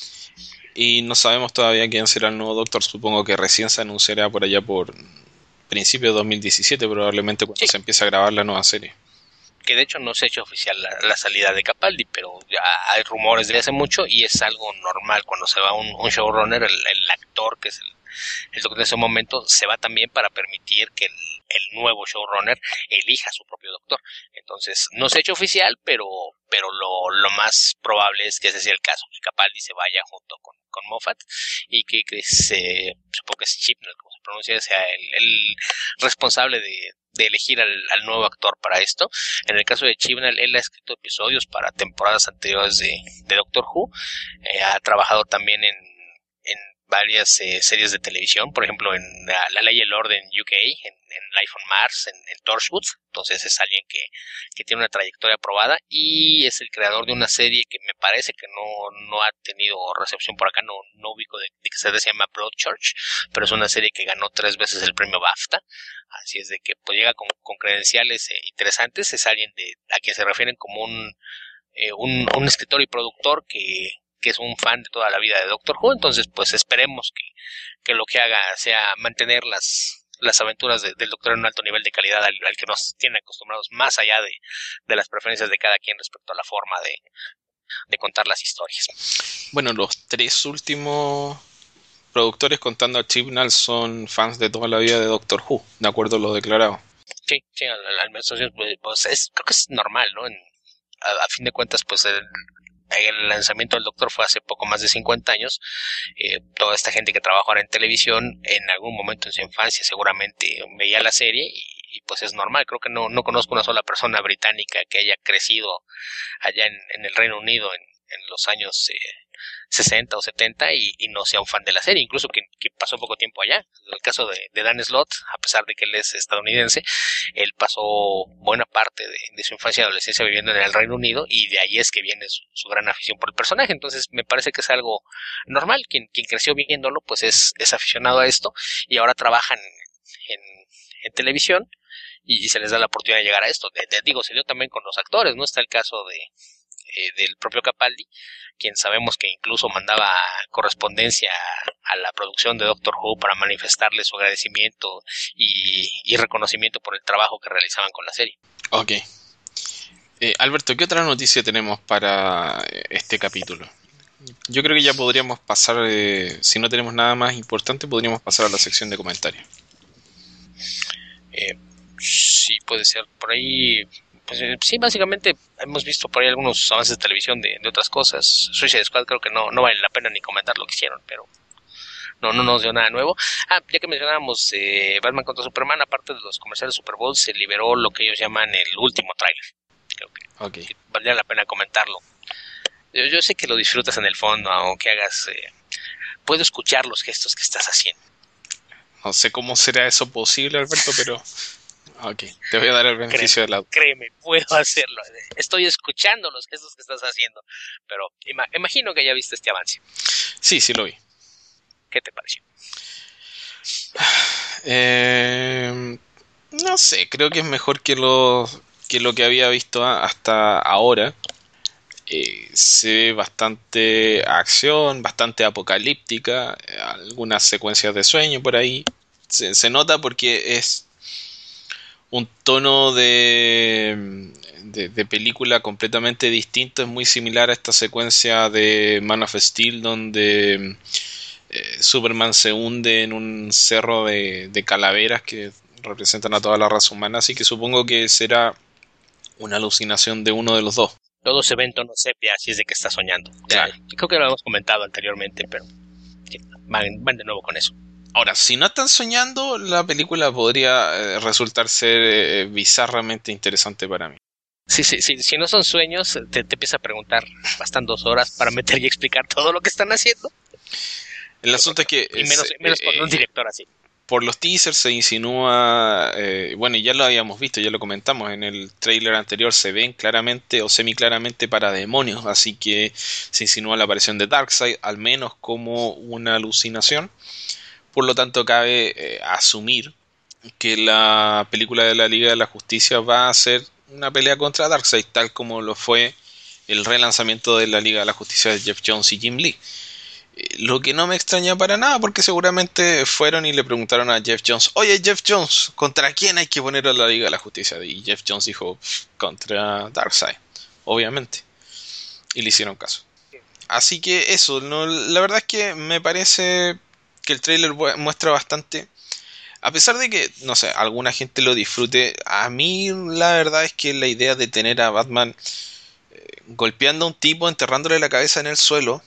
Y no sabemos todavía quién será el nuevo Doctor. Supongo que recién se anunciará por allá por principios de 2017, probablemente cuando Sí, se empiece a grabar la nueva serie. que de hecho no se ha hecho oficial la salida de Capaldi, pero ya hay rumores de hace mucho y es algo normal cuando se va un showrunner, el actor que es el doctor en ese momento se va también para permitir que el nuevo showrunner elija a su propio doctor. Entonces no se ha hecho oficial, pero lo más probable es que ese sea el caso, que Capaldi se vaya junto con Moffat y que supongo que es Chibnall, como se pronuncia, sea el responsable de elegir al nuevo actor para esto. En el caso de Chibnall, él ha escrito episodios para temporadas anteriores de Doctor Who. Ha trabajado también en varias series de televisión, por ejemplo en La Ley y el Orden UK, en Life on Mars, en Torchwood. Entonces es alguien que tiene una trayectoria probada y es el creador de una serie que me parece que no ha tenido recepción por acá, no ubico de qué se llama Broadchurch, pero es una serie que ganó 3 veces el premio BAFTA, así es de que pues llega con credenciales interesantes. Es alguien a quien se refieren como un escritor y productor que es un fan de toda la vida de Doctor Who. Entonces pues esperemos que lo que haga sea mantener las aventuras del Doctor en un alto nivel de calidad al que nos tienen acostumbrados, más allá de las preferencias de cada quien respecto a la forma de contar las historias. Bueno, los 3 últimos productores, contando a Chibnall, son fans de toda la vida de Doctor Who, de acuerdo a lo declarado. Sí, al menos pues creo que es normal, ¿no? A fin de cuentas, pues el lanzamiento del Doctor fue hace poco más de 50 años. Toda esta gente que trabaja ahora en televisión, en algún momento en su infancia seguramente veía la serie y pues es normal. Creo que no conozco una sola persona británica que haya crecido allá en el Reino Unido en los años 60 o 70 y no sea un fan de la serie, incluso que pasó poco tiempo allá. En el caso de Dan Slott, a pesar de que él es estadounidense, él pasó buena parte de su infancia y adolescencia viviendo en el Reino Unido, y de ahí es que viene su gran afición por el personaje. Entonces me parece que es algo normal. Quien creció viéndolo pues es aficionado a esto, y ahora trabajan en televisión y se les da la oportunidad de llegar a esto. Digo, se dio también con los actores, ¿no? Está el caso del propio Capaldi, quien sabemos que incluso mandaba correspondencia a la producción de Doctor Who para manifestarle su agradecimiento y reconocimiento por el trabajo que realizaban con la serie. Ok. Alberto, ¿qué otra noticia tenemos para este capítulo? Yo creo que ya podríamos pasar, si no tenemos nada más importante, podríamos pasar a la sección de comentarios. Sí, puede ser. Por ahí, pues sí, básicamente hemos visto por ahí algunos avances de televisión de otras cosas. Suicide Squad creo que no vale la pena ni comentar lo que hicieron, pero no nos dio nada nuevo. Ya que mencionábamos Batman contra Superman, aparte de los comerciales de Super Bowl, se liberó lo que ellos llaman el último tráiler. Creo que valdría la pena comentarlo. Yo sé que lo disfrutas en el fondo, aunque hagas... puedo escuchar los gestos que estás haciendo. No sé cómo será eso posible, Alberto, pero... Ok, te voy a dar el beneficio de la... Créeme, puedo hacerlo. Estoy escuchando los gestos que estás haciendo, pero imagino que ya viste este avance. Sí lo vi. ¿Qué te pareció? No sé, creo que es mejor que lo que había visto hasta ahora. Se ve bastante acción, bastante apocalíptica, algunas secuencias de sueño por ahí. Se nota porque es un tono de película completamente distinto. Es muy similar a esta secuencia de Man of Steel donde Superman se hunde en un cerro de calaveras que representan a toda la raza humana, así que supongo que será una alucinación de uno de los dos. Todo se ve en tono sepia, así es de que está soñando. Claro. Creo que lo hemos comentado anteriormente, pero sí, van de nuevo con eso. Ahora, si no están soñando, la película podría resultar ser bizarramente interesante para mí. Sí, si no son sueños, te empieza a preguntar, bastan 2 horas para meter y explicar todo lo que están haciendo. El asunto es que... Y menos con un director así. Por los teasers se insinúa, bueno, ya lo habíamos visto, ya lo comentamos en el tráiler anterior, se ven claramente o semi claramente parademonios, así que se insinúa la aparición de Darkseid, al menos como una alucinación. Por lo tanto, cabe asumir que la película de la Liga de la Justicia va a ser una pelea contra Darkseid, tal como lo fue el relanzamiento de la Liga de la Justicia de Jeff Jones y Jim Lee. Lo que no me extraña para nada, porque seguramente fueron y le preguntaron a Jeff Jones: oye Jeff Jones, ¿contra quién hay que poner a la Liga de la Justicia? Y Jeff Jones dijo: contra Darkseid, obviamente. Y le hicieron caso. Así que eso, no, la verdad es que me parece que el trailer muestra bastante. A pesar de que, no sé, alguna gente lo disfrute, a mí la verdad es que la idea de tener a Batman golpeando a un tipo, enterrándole la cabeza en el suelo,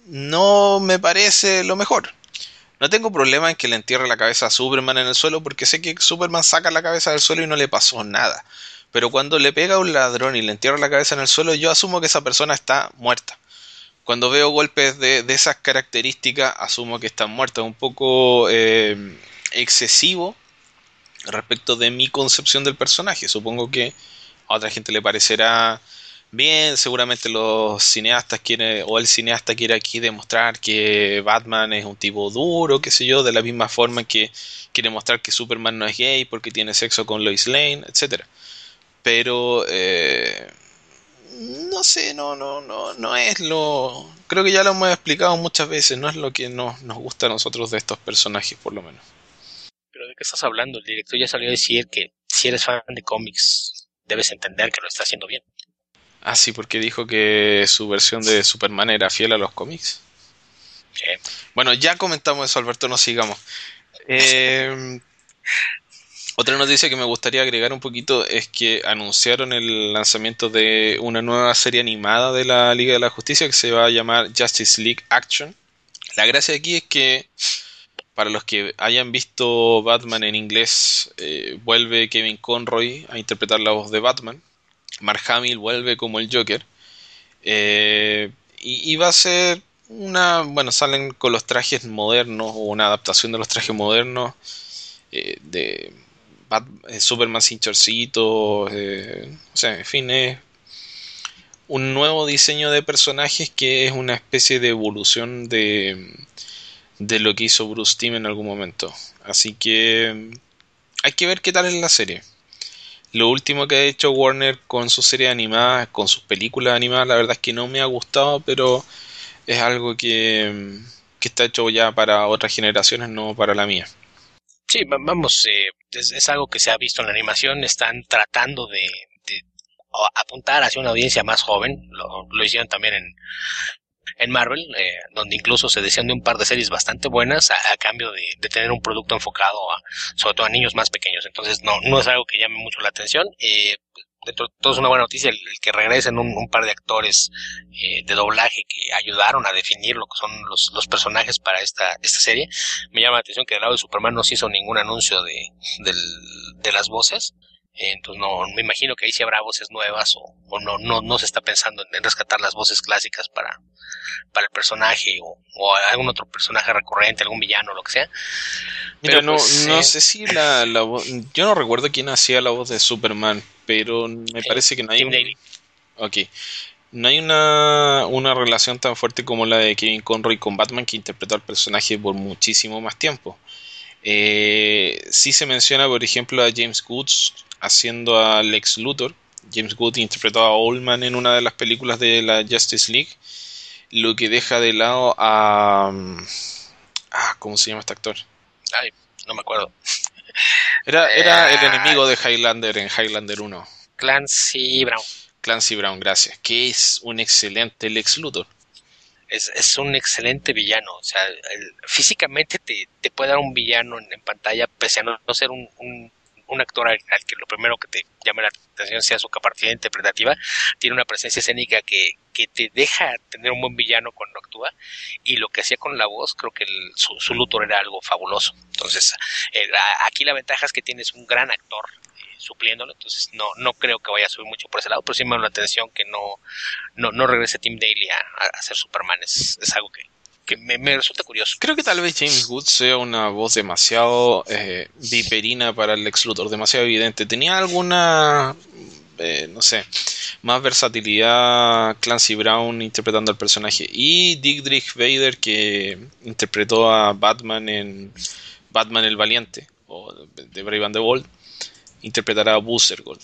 no me parece lo mejor. No tengo problema en que le entierre la cabeza a Superman en el suelo, porque sé que Superman saca la cabeza del suelo y no le pasó nada. Pero cuando le pega a un ladrón y le entierra la cabeza en el suelo, yo asumo que esa persona está muerta. cuando veo golpes de esas características, asumo que están muertos. Un poco excesivo respecto de mi concepción del personaje. Supongo que a otra gente le parecerá bien, seguramente los cineastas quieren, o el cineasta quiere aquí demostrar que Batman es un tipo duro, qué sé yo, de la misma forma que quiere mostrar que Superman no es gay porque tiene sexo con Lois Lane, etcétera. Pero no sé, no es lo, creo que ya lo hemos explicado muchas veces, no es lo que nos gusta a nosotros de estos personajes, por lo menos. Pero ¿de qué estás hablando? El director ya salió a decir que si eres fan de cómics, debes entender que lo está haciendo bien. Ah, sí, porque dijo que su versión de Superman era fiel a los cómics. Sí. Bueno, ya comentamos eso, Alberto, no sigamos. Eh, Otra noticia que me gustaría agregar un poquito es que anunciaron el lanzamiento de una nueva serie animada de la Liga de la Justicia que se va a llamar Justice League Action. La gracia aquí es que para los que hayan visto Batman en inglés, vuelve Kevin Conroy a interpretar la voz de Batman. Mark Hamill vuelve como el Joker. Y va a ser una, bueno, salen con los trajes modernos o una adaptación de los trajes modernos de Superman sin chorcito, o sea, en fin, es un nuevo diseño de personajes que es una especie de evolución de lo que hizo Bruce Timm en algún momento. Así que hay que ver qué tal es la serie. Lo último que ha hecho Warner con sus series animadas, con sus películas animadas, la verdad es que no me ha gustado, pero es algo que está hecho ya para otras generaciones, no para la mía. Sí, vamos, es algo que se ha visto en la animación, están tratando de apuntar hacia una audiencia más joven, lo hicieron también en Marvel, donde incluso se decían de un par de series bastante buenas a cambio de tener un producto enfocado sobre todo a niños más pequeños. Entonces no es algo que llame mucho la atención. Dentro de todo es una buena noticia el que regresen un par de actores de doblaje que ayudaron a definir lo que son los personajes para esta serie. Me llama la atención que del lado de Superman no se hizo ningún anuncio de las voces. Entonces no me imagino que ahí sí habrá voces nuevas o no se está pensando en rescatar las voces clásicas para el personaje o algún otro personaje recurrente, algún villano, lo que sea. Mira, Pero pues, no sé si la voz, yo no recuerdo quién hacía la voz de Superman, pero me parece que no hay Tim Daly. ok, no hay una relación tan fuerte como la de Kevin Conroy con Batman que interpretó al personaje por muchísimo más tiempo. Sí se menciona, por ejemplo, a James Woods haciendo a Lex Luthor. James Woods interpretó a Oldman en una de las películas de la Justice League, lo que deja de lado a... ¿cómo se llama este actor? Ay, no me acuerdo. Era el enemigo de Highlander en Highlander 1. Clancy Brown. Clancy Brown, gracias. Que es un excelente Lex Luthor. Es un excelente villano. O sea, físicamente te puede dar un villano en pantalla, pese a no ser un actor al que lo primero que te llame la atención sea su capacidad interpretativa. Tiene una presencia escénica que te deja tener un buen villano cuando actúa, y lo que hacía con la voz, creo que su Luthor era algo fabuloso. Entonces, aquí la ventaja es que tienes un gran actor supliéndolo, entonces no creo que vaya a subir mucho por ese lado, pero sí me llama la atención que no regrese Tim Daly a ser Superman. Es algo que me resulta curioso. Creo que tal vez James Woods sea una voz demasiado viperina para el Lex Luthor, demasiado evidente. Tenía alguna, no sé, más versatilidad Clancy Brown interpretando al personaje. Y Dick Vader, que interpretó a Batman en Batman el Valiente, o de Brave and the Bold, interpretará a Booster Gold.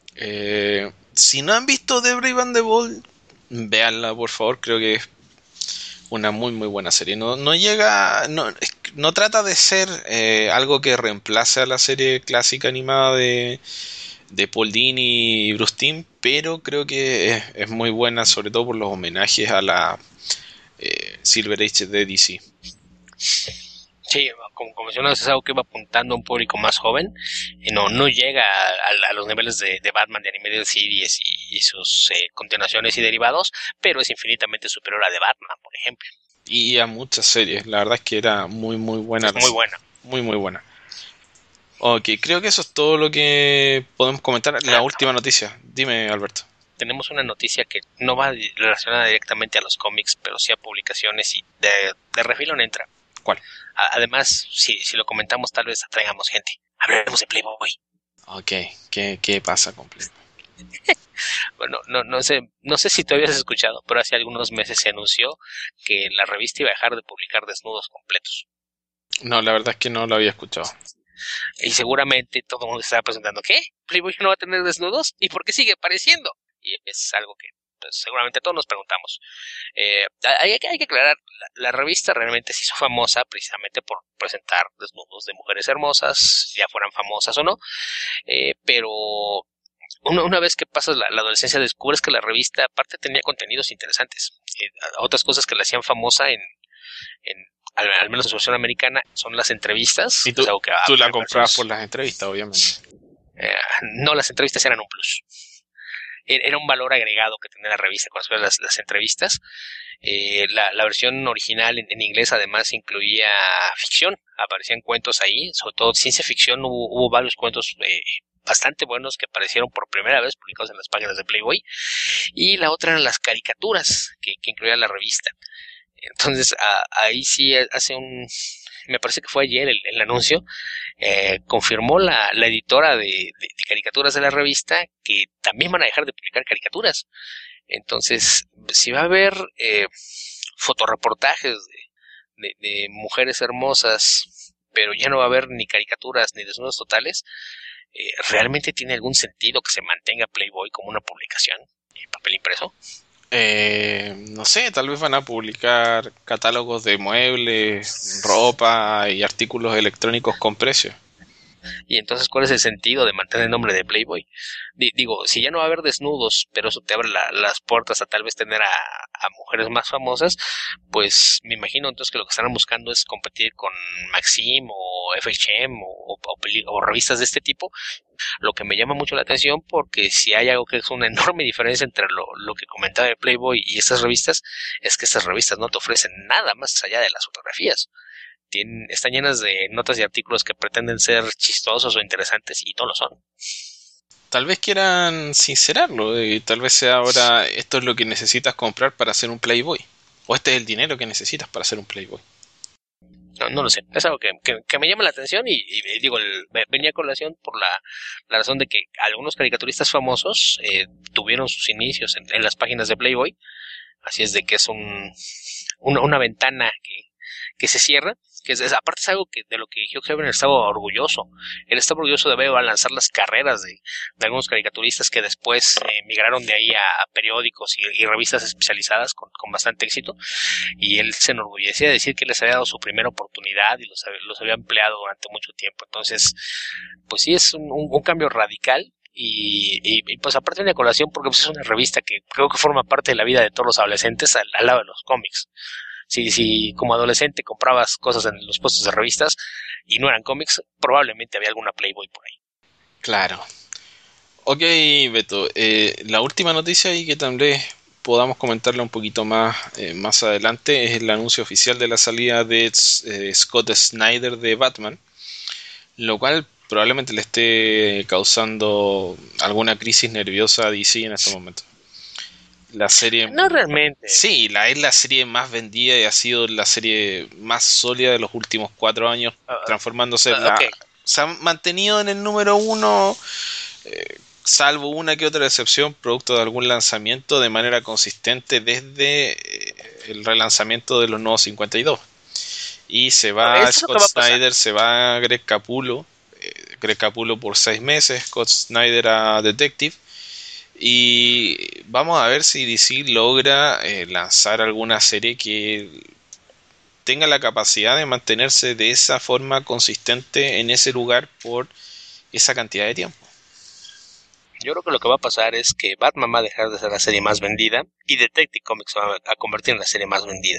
Si no han visto The Brave and the Bold, véanla por favor, creo que es una muy buena serie. No llega, no trata de ser algo que reemplace a la serie clásica animada de Paul Dini y Bruce Timm, pero creo que es muy buena, sobre todo por los homenajes a la Silver Age de DC. Sí, como mencionas, es algo que va apuntando a un público más joven, y no llega a los niveles de Batman, de Animated Series y sus continuaciones y derivados, pero es infinitamente superior a de Batman, por ejemplo. Y a muchas series, la verdad es que era muy buena. Es muy buena. Muy buena. Ok, creo que eso es todo lo que podemos comentar. La última noticia. Dime, Alberto. tenemos una noticia que no va relacionada directamente a los cómics, pero sí a publicaciones y de refilón entra. ¿Cuál? Además, si lo comentamos, tal vez atraigamos gente. Hablemos de Playboy. Ok, ¿qué pasa con Playboy? Bueno, no sé si todavía has escuchado, pero hace algunos meses se anunció que la revista iba a dejar de publicar desnudos completos. No, la verdad es que no lo había escuchado. Y seguramente todo el mundo se estaba preguntando, ¿qué? ¿Playboy no va a tener desnudos? ¿Y por qué sigue apareciendo? Y es algo que pues, seguramente todos nos preguntamos. Hay que aclarar, la revista realmente se hizo famosa precisamente por presentar desnudos de mujeres hermosas, ya fueran famosas o no, pero una vez que pasas la adolescencia descubres que la revista aparte tenía contenidos interesantes. Otras cosas que la hacían famosa al menos en su versión americana son las entrevistas. Y tú, o sea, que tú la comprabas por las entrevistas, obviamente. No, las entrevistas eran un plus. Era un valor agregado que tenía la revista con las entrevistas. La versión original en inglés además incluía ficción, aparecían cuentos ahí, sobre todo ciencia ficción, hubo varios cuentos bastante buenos que aparecieron por primera vez publicados en las páginas de Playboy, y la otra eran las caricaturas que incluía la revista. Entonces ahí sí me parece que fue ayer el anuncio, confirmó la editora de caricaturas de la revista que también van a dejar de publicar caricaturas. Entonces, si va a haber fotoreportajes de mujeres hermosas, pero ya no va a haber ni caricaturas ni desnudos totales, ¿realmente tiene algún sentido que se mantenga Playboy como una publicación en papel impreso? No sé, tal vez van a publicar catálogos de muebles, ropa y artículos electrónicos con precio. Y entonces, ¿cuál es el sentido de mantener el nombre de Playboy? Digo, si ya no va a haber desnudos, pero eso te abre las puertas a tal vez tener a mujeres más famosas, pues me imagino entonces que lo que están buscando es competir con Maxim o FHM o revistas de este tipo, lo que me llama mucho la atención, porque si hay algo que es una enorme diferencia entre lo que comentaba de Playboy y estas revistas, es que estas revistas no te ofrecen nada más allá de las fotografías. Están llenas de notas y artículos que pretenden ser chistosos o interesantes y no lo son. Tal vez quieran sincerarlo y tal vez sea ahora esto es lo que necesitas comprar para hacer un Playboy. O este es el dinero que necesitas para hacer un Playboy. No lo sé, es algo que me llama la atención y digo, venía a colación por la razón de que algunos caricaturistas famosos tuvieron sus inicios en las páginas de Playboy, así es de que es una ventana que se cierra, aparte es algo de lo que Hugh Hefner estaba orgulloso. Él estaba orgulloso de ver a lanzar las carreras de algunos caricaturistas que después migraron de ahí a periódicos y revistas especializadas con bastante éxito, y él se enorgullecía de decir que les había dado su primera oportunidad y los había empleado durante mucho tiempo. Entonces, pues sí, es un cambio radical. Y pues aparte de una colación porque pues es una revista que creo que forma parte de la vida de todos los adolescentes al lado de los cómics. Si como adolescente comprabas cosas en los puestos de revistas y no eran cómics, probablemente había alguna Playboy por ahí. Claro. Ok, Beto. La última noticia y que tal vez podamos comentarla un poquito más adelante es el anuncio oficial de la salida de Scott Snyder de Batman, lo cual probablemente le esté causando alguna crisis nerviosa a DC en este momento. La serie... No realmente. Sí, es la serie más vendida y ha sido la serie más sólida de los últimos 4 años, transformándose en okay. Se ha mantenido en el número 1, salvo una que otra excepción, producto de algún lanzamiento de manera consistente desde el relanzamiento de los nuevos 52. Y se va Scott Snyder, se va Greg Capullo por 6 meses, Scott Snyder a Detective. Y vamos a ver si DC logra lanzar alguna serie que tenga la capacidad de mantenerse de esa forma consistente en ese lugar por esa cantidad de tiempo. Yo creo que lo que va a pasar es que Batman va a dejar de ser la serie más vendida y Detective Comics se va a convertir en la serie más vendida.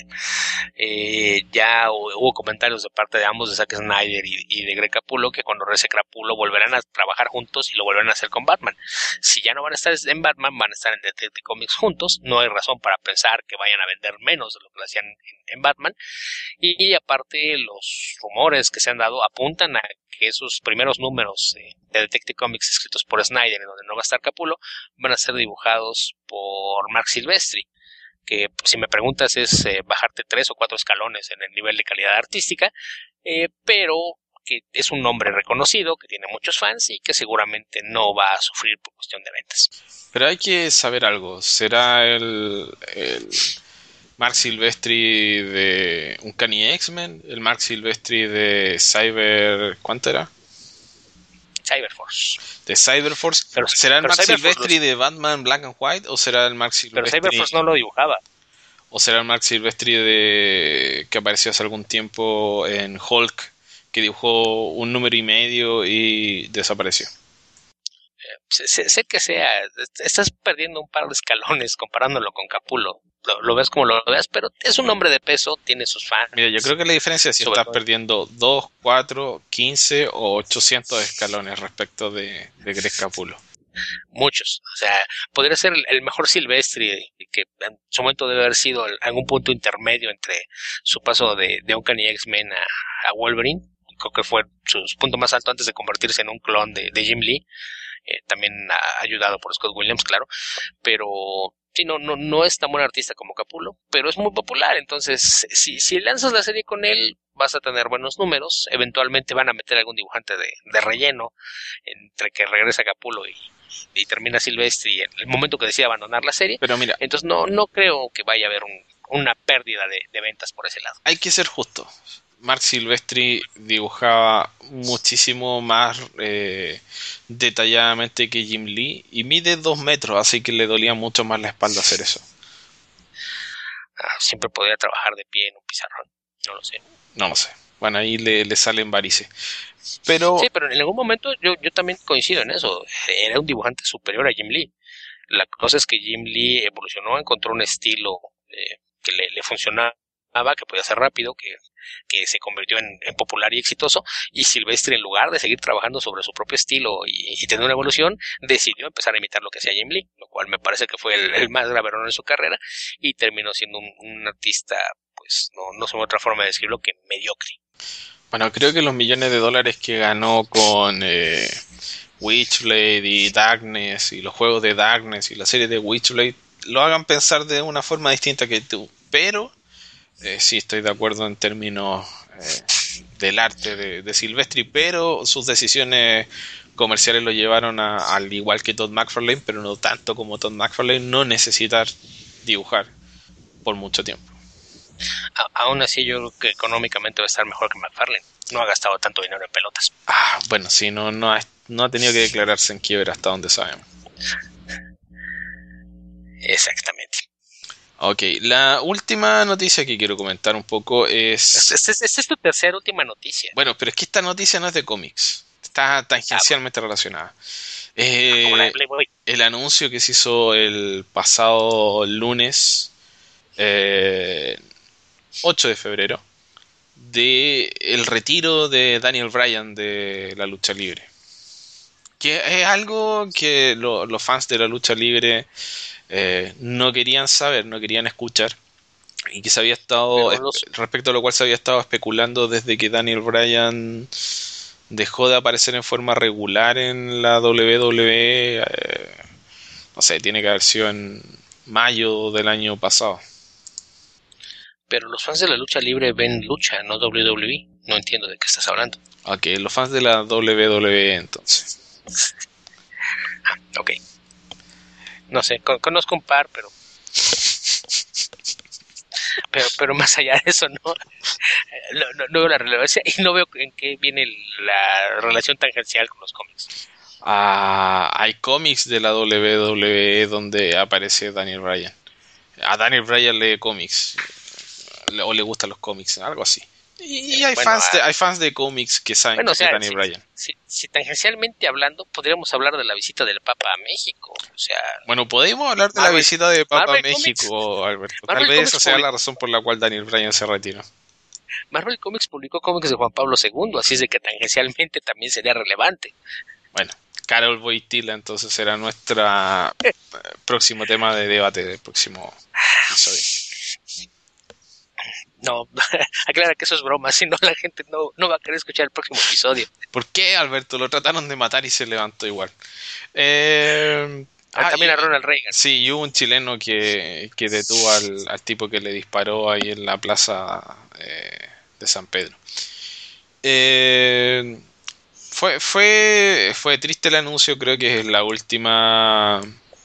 Ya hubo comentarios de parte de ambos, de Zack Snyder y de Greg Capullo, que cuando regrese Capullo volverán a trabajar juntos y lo volverán a hacer con Batman. Si ya no van a estar en Batman, van a estar en Detective Comics juntos. No hay razón para pensar que vayan a vender menos de lo que lo hacían en Batman. Y aparte los rumores que se han dado apuntan a que esos primeros números de Detective Comics escritos por Snyder, en donde no va a estar Capullo, van a ser dibujados por Mark Silvestri, que pues, si me preguntas es bajarte 3 o 4 escalones en el nivel de calidad artística, pero que es un nombre reconocido, que tiene muchos fans y que seguramente no va a sufrir por cuestión de ventas. Pero hay que saber algo. ¿Será el Mark Silvestri de Uncanny X-Men? ¿El Mark Silvestri de Cyber... ¿Cuánto era? Cyberforce. De Cyberforce. ¿Será el Mark Silvestri de Batman Black and White? ¿O será el Mark Silvestri... Pero Cyberforce no lo dibujaba. ¿O será el Mark Silvestri de que apareció hace algún tiempo en Hulk, que dibujó un número y medio y desapareció? Sé que estás perdiendo un par de escalones comparándolo con Capullo. Lo ves como lo veas, pero es un hombre de peso, tiene sus fans. Mira, yo creo que la diferencia es si estás perdiendo 2, 4, 15 o 800 escalones respecto de Greg Capullo. Muchos, o sea, podría ser el mejor Silvestri, que en su momento debe haber sido algún punto intermedio entre su paso de Uncanny X-Men a Wolverine. Creo que fue su punto más alto antes de convertirse en un clon de Jim Lee. También ayudado por Scott Williams, claro, pero sí, no es tan buen artista como Capullo, pero es muy popular. Entonces si lanzas la serie con él vas a tener buenos números. Eventualmente van a meter algún dibujante de relleno entre que regresa Capullo y termina Silvestri en el momento que decide abandonar la serie. Pero mira, entonces no creo que vaya a haber una pérdida de ventas por ese lado. Hay que ser justo. Mark Silvestri dibujaba muchísimo más detalladamente que Jim Lee y mide 2 metros, así que le dolía mucho más la espalda hacer eso. Siempre podía trabajar de pie en un pizarrón, no lo sé. No lo sé. Bueno, ahí le salen varices. Pero... Sí, pero en algún momento yo también coincido en eso. Era un dibujante superior a Jim Lee. La cosa es que Jim Lee evolucionó, encontró un estilo que le funcionaba, que podía ser rápido, que se convirtió en popular y exitoso, y Silvestri, en lugar de seguir trabajando sobre su propio estilo y tener una evolución, decidió empezar a imitar lo que hacía Jim Lee, lo cual me parece que fue el más grave error en su carrera, y terminó siendo un artista, pues no sé otra forma de describirlo, que mediocre. Bueno, creo que los millones de dólares que ganó con Witchblade y Darkness y los juegos de Darkness y la serie de Witchblade lo hagan pensar de una forma distinta que tú, pero sí estoy de acuerdo en términos del arte de Silvestri, pero sus decisiones comerciales lo llevaron al igual que Todd McFarlane, pero no tanto como Todd McFarlane, no necesitar dibujar por mucho tiempo. Aún así yo creo que económicamente va a estar mejor que McFarlane. No ha gastado tanto dinero en pelotas. Bueno, sí, no ha tenido que declararse en quiebra hasta donde sabemos. Exactamente. Ok, la última noticia que quiero comentar un poco es... Esta es tu tercera última noticia. Bueno, pero es que esta noticia no es de cómics. Está tangencialmente relacionada. Como la de Playboy. El anuncio que se hizo el pasado lunes 8 de febrero de el retiro de Daniel Bryan de la lucha libre, que es algo que los fans de la lucha libre no querían saber, no querían escuchar, y que se había estado respecto a lo cual se había estado especulando desde que Daniel Bryan dejó de aparecer en forma regular en la WWE. No sé, tiene que haber sido en mayo del año pasado. Pero los fans de la lucha libre ven lucha, no WWE. No entiendo de qué estás hablando. Ok, los fans de la WWE entonces. Ok. No sé, conozco un par, pero más allá de eso no veo la relevancia y no veo en qué viene la relación tangencial con los cómics. Hay cómics de la WWE donde aparece Daniel Bryan. A Daniel Bryan lee cómics o le gustan los cómics, algo así. Y hay fans de cómics que saben que es Daniel Bryan. Si tangencialmente hablando, podríamos hablar de la visita del Papa a México. O sea, bueno, podemos hablar de la visita del Papa a México, Alberto. Tal vez esa sea la razón por la cual Daniel Bryan se retiró. Marvel Comics publicó cómics de Juan Pablo II, así es de que tangencialmente también sería relevante. Bueno, Carol Wojtyla entonces será nuestro próximo tema de debate del próximo episodio. No, aclara que eso es broma, si no la gente no va a querer escuchar el próximo episodio. ¿Por qué, Alberto? Lo trataron de matar y se levantó igual. También a Ronald Reagan. Sí, y hubo un chileno que detuvo al tipo que le disparó ahí en la plaza de San Pedro. Fue triste el anuncio, creo que es la última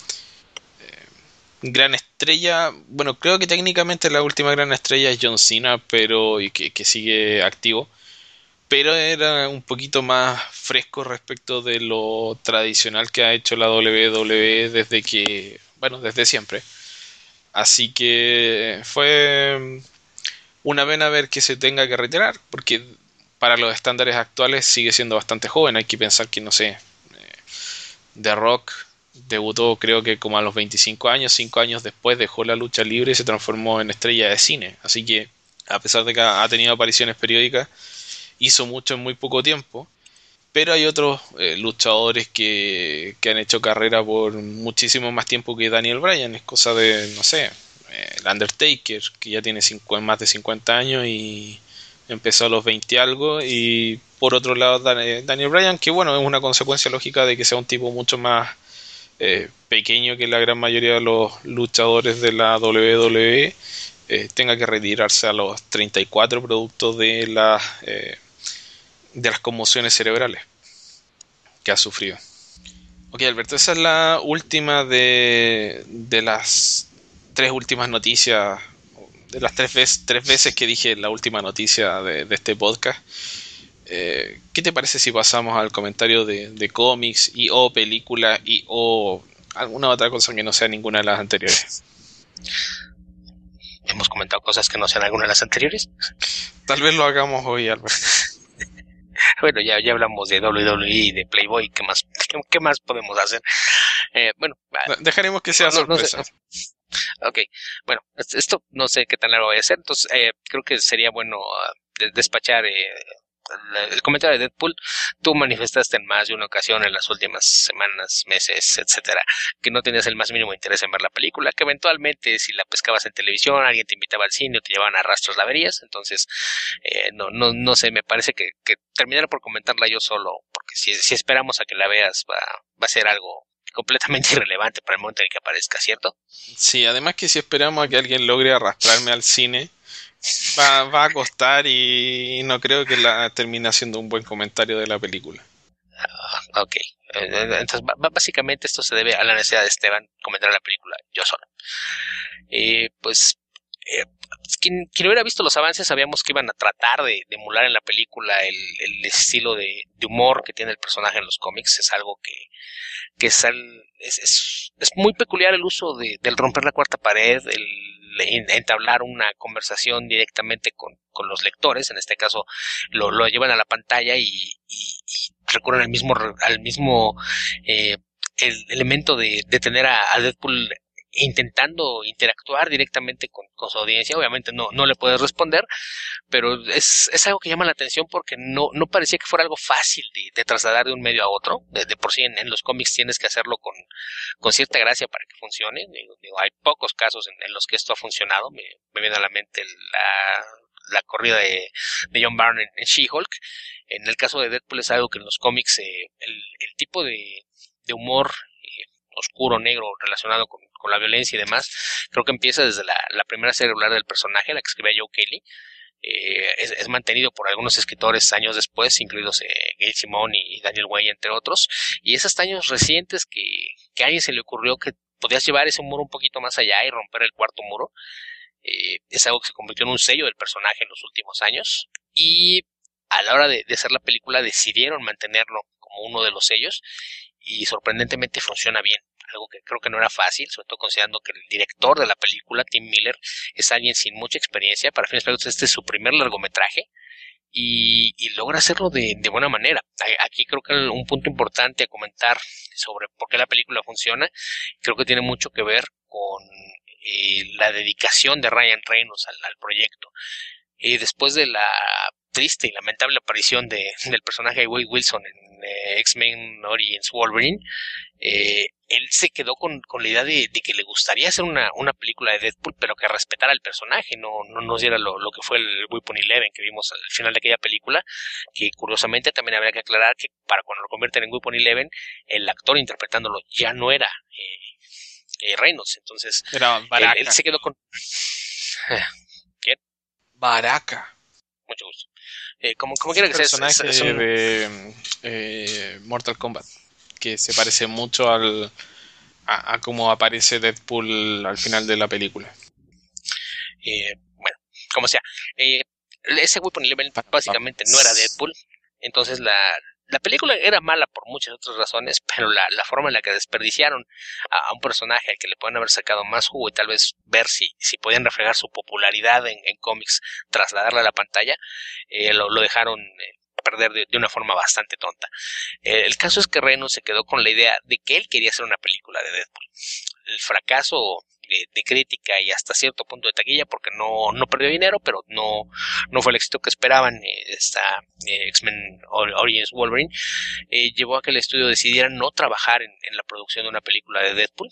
gran estrella. Bueno, creo que técnicamente la última gran estrella es John Cena, pero y que sigue activo. Pero era un poquito más fresco respecto de lo tradicional que ha hecho la WWE desde siempre. Así que fue una pena ver que se tenga que retirar, porque para los estándares actuales sigue siendo bastante joven. Hay que pensar que, no sé, The Rock debutó creo que como a los 25 años, 5 años después dejó la lucha libre y se transformó en estrella de cine. Así que, a pesar de que ha tenido apariciones periódicas, hizo mucho en muy poco tiempo. Pero hay otros luchadores que han hecho carrera por muchísimo más tiempo que Daniel Bryan. Es cosa de, no sé, el Undertaker, que ya tiene más de 50 años y empezó a los 20 algo. Y por otro lado, Daniel Bryan, que bueno, es una consecuencia lógica de que sea un tipo mucho más pequeño que la gran mayoría de los luchadores de la WWE, tenga que retirarse a los 34 producto de las conmociones cerebrales que ha sufrido. Ok, Alberto, esa es la última de las tres últimas noticias, de las tres veces que dije la última noticia de este podcast. ¿Qué te parece si pasamos al comentario de cómics y o películas y o alguna otra cosa que no sea ninguna de las anteriores? Hemos comentado cosas que no sean alguna de las anteriores. Tal vez lo hagamos hoy, Alberto. Bueno, ya hablamos de WWE, de Playboy, ¿qué más podemos hacer? Bueno, dejaremos que sea sorpresa. No sé. Ok, bueno, esto no sé qué tan largo va a ser, entonces creo que sería bueno despachar el comentario de Deadpool. Tú manifestaste en más de una ocasión en las últimas semanas, meses, etcétera, que no tenías el más mínimo interés en ver la película, que eventualmente si la pescabas en televisión, alguien te invitaba al cine o te llevaban a rastros la verías. Entonces no sé, me parece que terminar por comentarla yo solo, porque si esperamos a que la veas va a ser algo completamente irrelevante para el momento en el que aparezca, ¿cierto? Sí, además que si esperamos a que alguien logre arrastrarme al cine, va a costar y no creo que termine siendo un buen comentario de la película. Ok, entonces básicamente esto se debe a la necesidad de Esteban comentar la película yo solo. Pues quien hubiera visto los avances sabíamos que iban a tratar de emular en la película el estilo de humor que tiene el personaje en los cómics. Es algo que es muy peculiar el uso del romper la cuarta pared, el entablar una conversación directamente con los lectores. En este caso lo llevan a la pantalla y recurren al mismo el elemento de tener a Deadpool intentando interactuar directamente con su audiencia. Obviamente no le puedes responder, pero es algo que llama la atención porque no parecía que fuera algo fácil de trasladar de un medio a otro. De por sí en los cómics tienes que hacerlo con cierta gracia para que funcione. Hay pocos casos en los que esto ha funcionado. Me viene a la mente la corrida de John Byrne en She-Hulk. En el caso de Deadpool es algo que en los cómics el tipo de humor oscuro, negro, relacionado con la violencia y demás, creo que empieza desde la primera serie regular del personaje, la que escribía Joe Kelly. Es mantenido por algunos escritores años después, incluidos Gail Simone y Daniel Way, entre otros, y es hasta años recientes que a alguien se le ocurrió que podías llevar ese humor un poquito más allá y romper el cuarto muro. Es algo que se convirtió en un sello del personaje en los últimos años, y a la hora de hacer la película decidieron mantenerlo como uno de los sellos, y sorprendentemente funciona bien. Algo que creo que no era fácil, sobre todo considerando que el director de la película, Tim Miller, es alguien sin mucha experiencia. Para fines prácticos este es su primer largometraje y logra hacerlo de buena manera. Aquí creo que un punto importante a comentar sobre por qué la película funciona, creo que tiene mucho que ver con la dedicación de Ryan Reynolds al proyecto. Después de la triste y lamentable aparición del personaje de Wade Wilson en X-Men Origins Wolverine, él se quedó con la idea de que le gustaría hacer una película de Deadpool, pero que respetara el personaje, no nos diera lo que fue el Weapon 11 que vimos al final de aquella película, que curiosamente también habría que aclarar que para cuando lo convierten en Weapon 11, el actor interpretándolo ya no era Reynolds, entonces Era Baraka. él se quedó con... ¿Quién? Baraka. Mucho gusto. Como quiera que sea, Personaje es un... de Mortal Kombat, que se parece mucho a cómo aparece Deadpool al final de la película. Bueno, como sea, ese Weapon 11 básicamente no era Deadpool, entonces la película era mala por muchas otras razones, pero la forma en la que desperdiciaron a un personaje al que le pueden haber sacado más jugo y tal vez ver si podían reflejar su popularidad en cómics, trasladarla a la pantalla, lo dejaron perder de una forma bastante tonta. El caso es que Reynolds se quedó con la idea de que él quería hacer una película de Deadpool. El fracaso de crítica y hasta cierto punto de taquilla, porque no perdió dinero, pero no fue el éxito que esperaban. Esta X-Men Origins Wolverine llevó a que el estudio decidiera no trabajar en la producción de una película de Deadpool.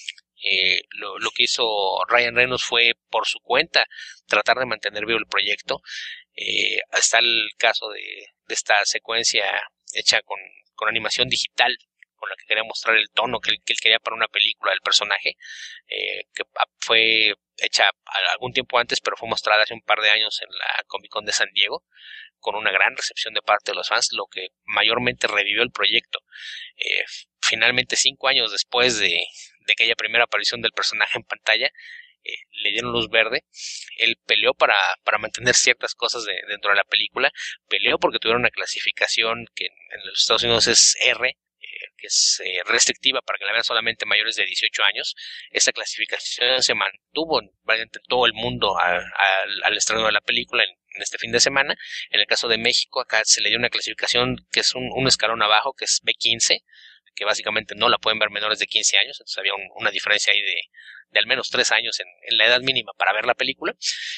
Lo que hizo Ryan Reynolds fue por su cuenta tratar de mantener vivo el proyecto. Está el caso de esta secuencia hecha con animación digital, con la que quería mostrar el tono que él quería para una película del personaje, que fue hecha algún tiempo antes, pero fue mostrada hace un par de años en la Comic Con de San Diego, con una gran recepción de parte de los fans, lo que mayormente revivió el proyecto. Finalmente, 5 años después de aquella primera aparición del personaje en pantalla, le dieron luz verde. Él peleó para mantener ciertas cosas dentro de la película, peleó porque tuvieron una clasificación que en los Estados Unidos es R, que es restrictiva para que la vean solamente mayores de 18 años. Esa clasificación se mantuvo en todo el mundo al estreno de la película en este fin de semana. En el caso de México, acá se le dio una clasificación que es un escalón abajo, que es B15, que básicamente no la pueden ver menores de 15 años, entonces había una diferencia ahí de al menos 3 años en la edad mínima para ver la película.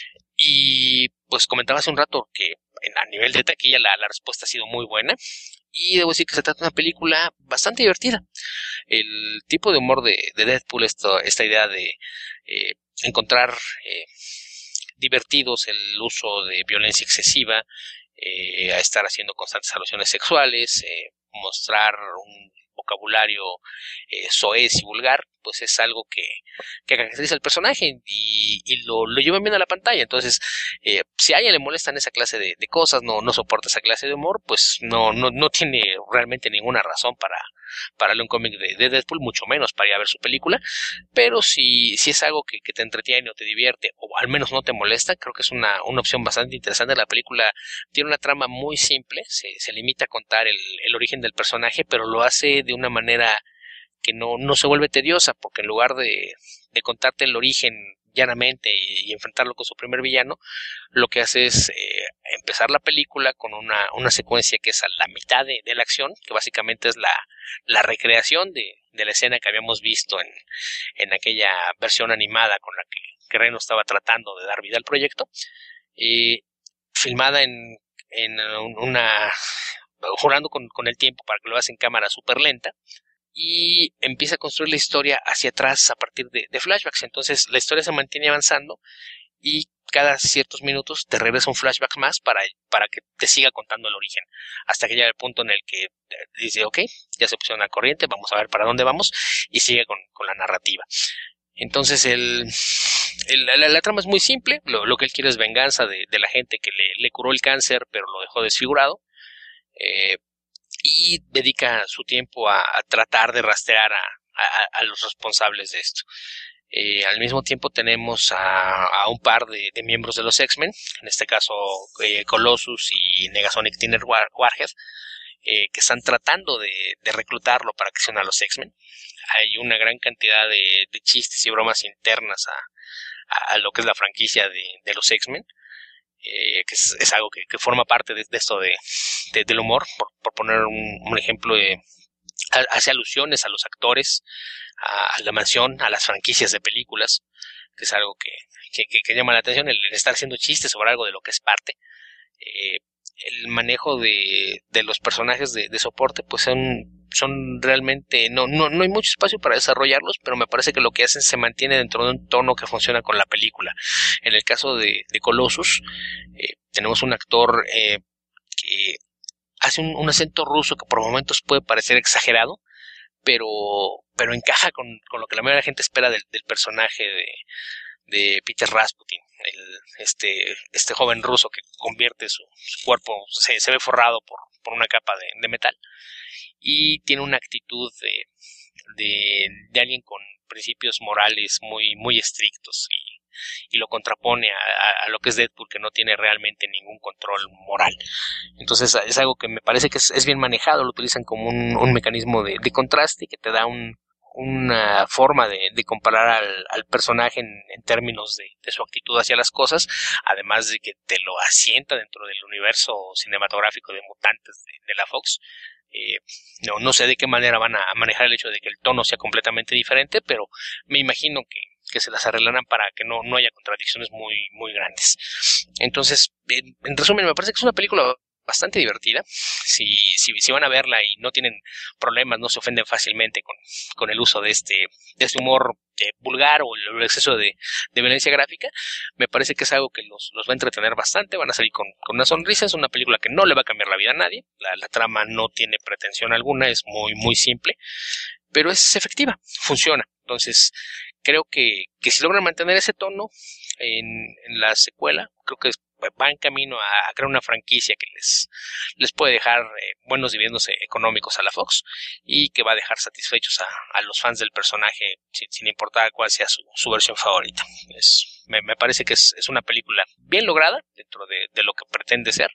Y pues comentaba hace un rato que a nivel de taquilla la respuesta ha sido muy buena, y debo decir que se trata de una película bastante divertida. El tipo de humor de Deadpool, esta idea de encontrar divertidos el uso de violencia excesiva, a estar haciendo constantes alusiones sexuales, mostrar un vocabulario soez y vulgar, pues es algo que caracteriza al personaje y lo llevan bien a la pantalla. Entonces, si a alguien le molestan esa clase de cosas, no soporta esa clase de humor, pues no tiene realmente ninguna razón para leer un cómic de Deadpool, mucho menos para ir a ver su película. Pero si es algo que te entretiene o te divierte, o al menos no te molesta, creo que es una opción bastante interesante. La película tiene una trama muy simple, se limita a contar el origen del personaje, pero lo hace de una manera que no se vuelve tediosa, porque en lugar de contarte el origen llanamente y enfrentarlo con su primer villano, lo que hace es empezar la película con una secuencia que es a la mitad de la acción, que básicamente es la recreación de la escena que habíamos visto en aquella versión animada con la que Reno estaba tratando de dar vida al proyecto, filmada en jugando con el tiempo para que lo hagas en cámara súper lenta, y empieza a construir la historia hacia atrás a partir de flashbacks. Entonces la historia se mantiene avanzando y cada ciertos minutos te regresa un flashback más para que te siga contando el origen, hasta que llega el punto en el que dice, ok, ya se pusieron al corriente, vamos a ver para dónde vamos, y sigue con la narrativa. Entonces la trama es muy simple. Lo que él quiere es venganza de la gente que le curó el cáncer pero lo dejó desfigurado, y dedica su tiempo a tratar de rastrear a los responsables de esto. Al mismo tiempo tenemos a un par de miembros de los X-Men, en este caso Colossus y Negasonic Tiner Warhead, que están tratando de reclutarlo para que se una a los X-Men. Hay una gran cantidad de chistes y bromas internas a lo que es la franquicia de los X-Men, que es algo que forma parte de esto del humor, por poner un ejemplo. Hace alusiones a los actores, a la mansión, a las franquicias de películas, que es algo que llama la atención, el estar haciendo chistes sobre algo de lo que es parte. el manejo de los personajes de soporte, pues son realmente, no hay mucho espacio para desarrollarlos, pero me parece que lo que hacen se mantiene dentro de un tono que funciona con la película. En el caso de Colossus, tenemos un actor que hace un acento ruso que por momentos puede parecer exagerado, pero encaja con lo que la mayoría de la gente espera del personaje de Peter Rasputin, este joven ruso que convierte su cuerpo, se ve forrado por una capa de metal, y tiene una actitud de alguien con principios morales muy estrictos, y lo contrapone a lo que es Deadpool, que no tiene realmente ningún control moral. Entonces es algo que me parece que es bien manejado, lo utilizan como un mecanismo de contraste que te da una forma de comparar al personaje en términos de su actitud hacia las cosas, además de que te lo asienta dentro del universo cinematográfico de mutantes de la Fox. No sé de qué manera van a manejar el hecho de que el tono sea completamente diferente, pero me imagino que se las arreglarán para que no haya contradicciones muy grandes. Entonces, en resumen, me parece que es una película bastante divertida. Si van a verla y no tienen problemas, no se ofenden fácilmente con el uso de este humor vulgar o el exceso de violencia gráfica, me parece que es algo que los va a entretener bastante, van a salir con una sonrisa. Es una película que no le va a cambiar la vida a nadie, la trama no tiene pretensión alguna, es muy simple, pero es efectiva, funciona. Entonces, creo que si logran mantener ese tono en la secuela, creo que va en camino a crear una franquicia que les puede dejar buenos dividendos económicos a la Fox, y que va a dejar satisfechos a los fans del personaje sin importar cuál sea su versión favorita. Me parece que es una película bien lograda dentro de lo que pretende ser.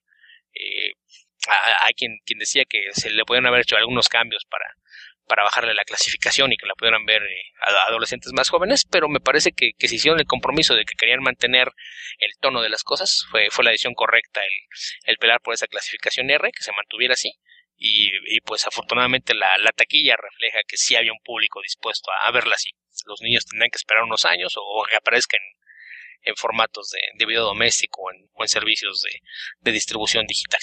Hay quien decía que se le podían haber hecho algunos cambios para bajarle la clasificación y que la pudieran ver a adolescentes más jóvenes, pero me parece que si hicieron el compromiso de que querían mantener el tono de las cosas, fue la decisión correcta el pelear por esa clasificación R, que se mantuviera así, y pues afortunadamente la taquilla refleja que sí había un público dispuesto a verla así. Los niños tendrán que esperar unos años o que aparezcan en formatos de video doméstico o en servicios de distribución digital.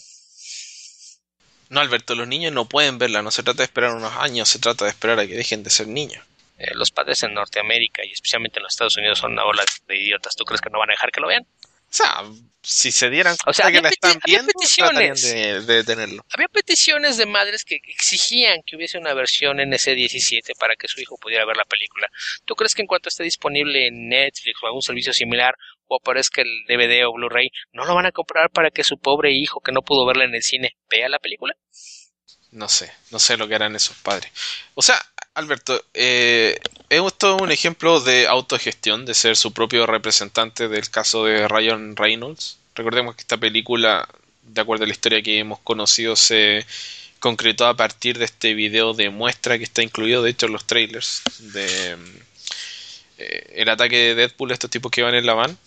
No, Alberto, los niños no pueden verla, no se trata de esperar unos años, se trata de esperar a que dejen de ser niños. Los padres en Norteamérica y especialmente en los Estados Unidos son una bola de idiotas. ¿Tú crees que no van a dejar que lo vean? O sea, si se dieran O sea, cuenta que la están viendo, tratarían peticiones. de detenerlo. Había peticiones de madres que exigían que hubiese una versión NC-17 para que su hijo pudiera ver la película. ¿Tú crees que en cuanto esté disponible en Netflix o algún servicio similar, o aparezca el DVD o Blu-ray, no lo van a comprar para que su pobre hijo que no pudo verla en el cine vea la película? No sé lo que harán esos padres. O sea, Alberto, esto es un ejemplo de autogestión, de ser su propio representante del caso de Ryan Reynolds. Recordemos que esta película, de acuerdo a la historia que hemos conocido, se concretó a partir de este video de muestra que está incluido, de hecho, en los trailers de el ataque de Deadpool, estos tipos que van en la van.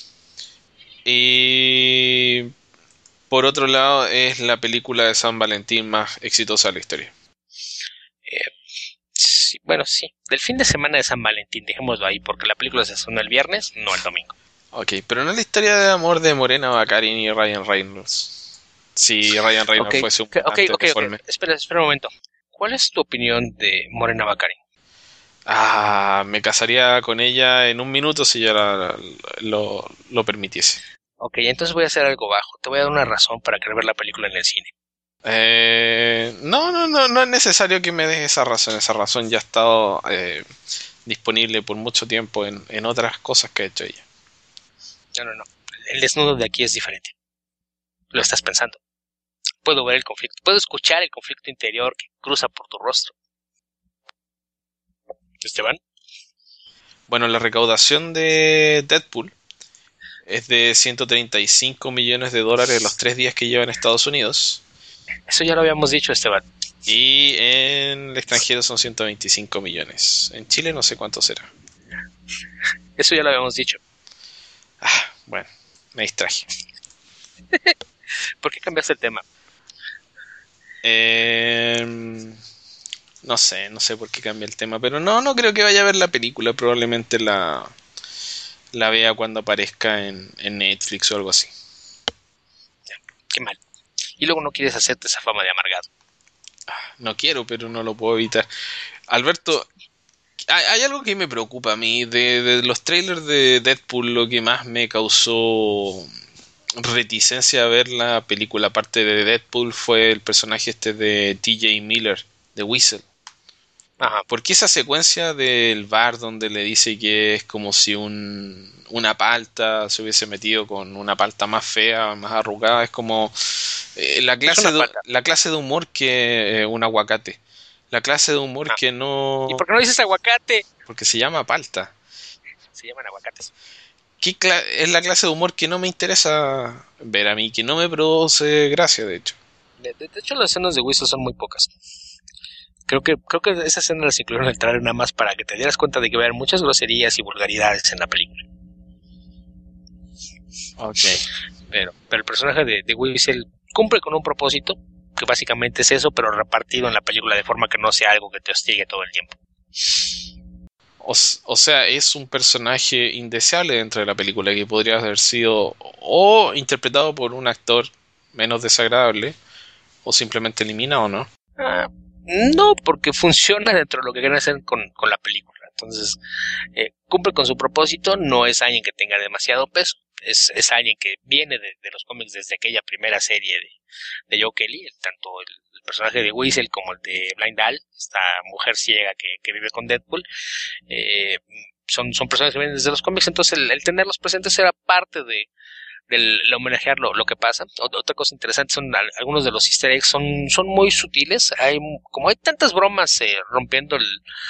Y por otro lado, es la película de San Valentín más exitosa de la historia. Sí, bueno, sí. Del fin de semana de San Valentín, dejémoslo ahí, porque la película se estrenó el viernes, no el domingo. Ok, pero no es la historia de amor de Morena Baccarin y Ryan Reynolds. Si Ryan Reynolds fuese un mutante deforme. Espera un momento. ¿Cuál es tu opinión de Morena Baccarin? Me casaría con ella en un minuto si ella lo permitiese. Ok, entonces voy a hacer algo bajo. Te voy a dar una razón para querer ver la película en el cine. No es necesario que me des esa razón. Esa razón ya ha estado disponible por mucho tiempo en otras cosas que ha hecho ella. No. El desnudo de aquí es diferente. Lo estás pensando. Puedo ver el conflicto. Puedo escuchar el conflicto interior que cruza por tu rostro. ¿Esteban? Bueno, la recaudación de Deadpool es de 135 millones de dólares en los 3 días que lleva en Estados Unidos. Eso ya lo habíamos dicho, Esteban. Y en el extranjero son 125 millones. En Chile no sé cuánto será. Eso ya lo habíamos dicho. Bueno, me distraje. ¿Por qué cambiaste el tema? No sé por qué cambia el tema, pero no creo que vaya a ver la película. Probablemente la vea cuando aparezca en Netflix o algo así. qué mal. Y luego no quieres hacerte esa fama de amargado. No quiero, pero no lo puedo evitar. Alberto, hay algo que me preocupa a mí. De los trailers de Deadpool, lo que más me causó reticencia a ver la película, aparte de Deadpool, fue el personaje este de TJ Miller, de Whistle. Ajá. Porque esa secuencia del bar donde le dice que es como si una palta se hubiese metido con una palta más fea, más arrugada, es como la clase de humor que un aguacate. La clase de humor que no... ¿Y por qué no dices aguacate? Porque se llama palta. Se llaman aguacates. Es la clase de humor que no me interesa ver a mí, que no me produce gracia, de hecho. De hecho, las escenas de Whistle son muy pocas. Creo que esas escenas las incluyeron en el trailer nada más para que te dieras cuenta de que va a haber muchas groserías y vulgaridades en la película. Ok. Pero el personaje de Whistle cumple con un propósito, que básicamente es eso, pero repartido en la película de forma que no sea algo que te hostigue todo el tiempo. O sea, es un personaje indeseable dentro de la película que podría haber sido o interpretado por un actor menos desagradable o simplemente eliminado, ¿no? No, porque funciona dentro de lo que quieren hacer con la película. Entonces, cumple con su propósito, no es alguien que tenga demasiado peso, es alguien que viene de los cómics desde aquella primera serie de Joe Kelly, tanto el personaje de Weasel como el de Blind Al, esta mujer ciega que vive con Deadpool, son personas que vienen desde los cómics, entonces el tenerlos presentes era parte del homenajear lo que pasa. Otra cosa interesante son algunos de los easter eggs, son muy sutiles. Como hay tantas bromas rompiendo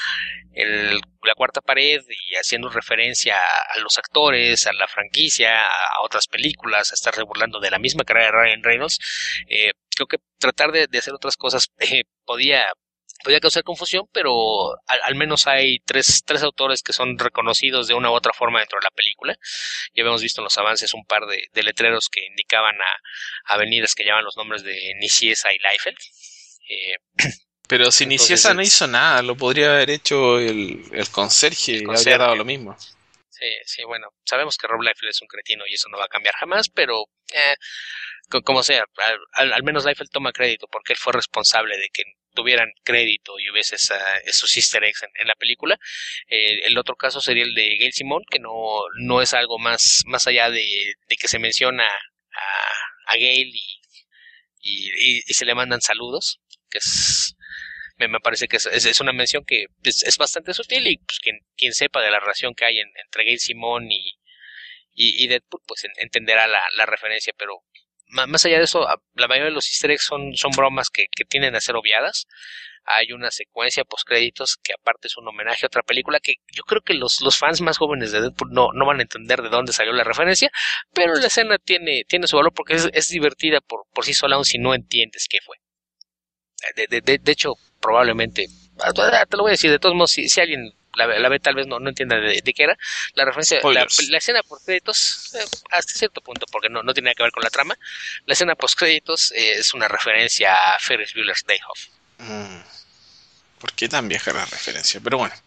la cuarta pared y haciendo referencia a los actores, a la franquicia, a otras películas, a estar burlando de la misma carrera de Ryan Reynolds, creo que tratar de hacer otras cosas podía causar confusión, pero al menos hay tres autores que son reconocidos de una u otra forma dentro de la película. Ya habíamos visto en los avances un par de letreros que indicaban a avenidas que llevaban los nombres de Niciesa y Liefeld. Pero si Niciesa no hizo nada, lo podría haber hecho el conserje y habría dado lo mismo. Sí, bueno, sabemos que Rob Liefeld es un cretino y eso no va a cambiar jamás, pero como sea, al menos Liefeld toma crédito porque él fue responsable de que tuvieran crédito y hubiese esos easter eggs en la película. El otro caso sería el de Gail Simone, que no es algo más allá de que se menciona a Gail y se le mandan saludos, que me parece que es una mención que es bastante sutil y pues quien sepa de la relación que hay entre Gail Simone y Deadpool pues entenderá la referencia, pero más allá de eso, la mayoría de los easter eggs son bromas que tienden a ser obviadas. Hay una secuencia postcréditos que aparte es un homenaje a otra película que yo creo que los fans más jóvenes de Deadpool no van a entender de dónde salió la referencia, pero la escena tiene su valor porque es divertida por sí sola, aun si no entiendes qué fue. De hecho, probablemente, te lo voy a decir, de todos modos, si alguien la ve tal vez no entienda de qué era la referencia, la escena post créditos hasta cierto punto, porque no tiene nada que ver con la trama. La escena post créditos es una referencia a Ferris Bueller's Day Off. ¿Por qué tan vieja la referencia? Pero bueno.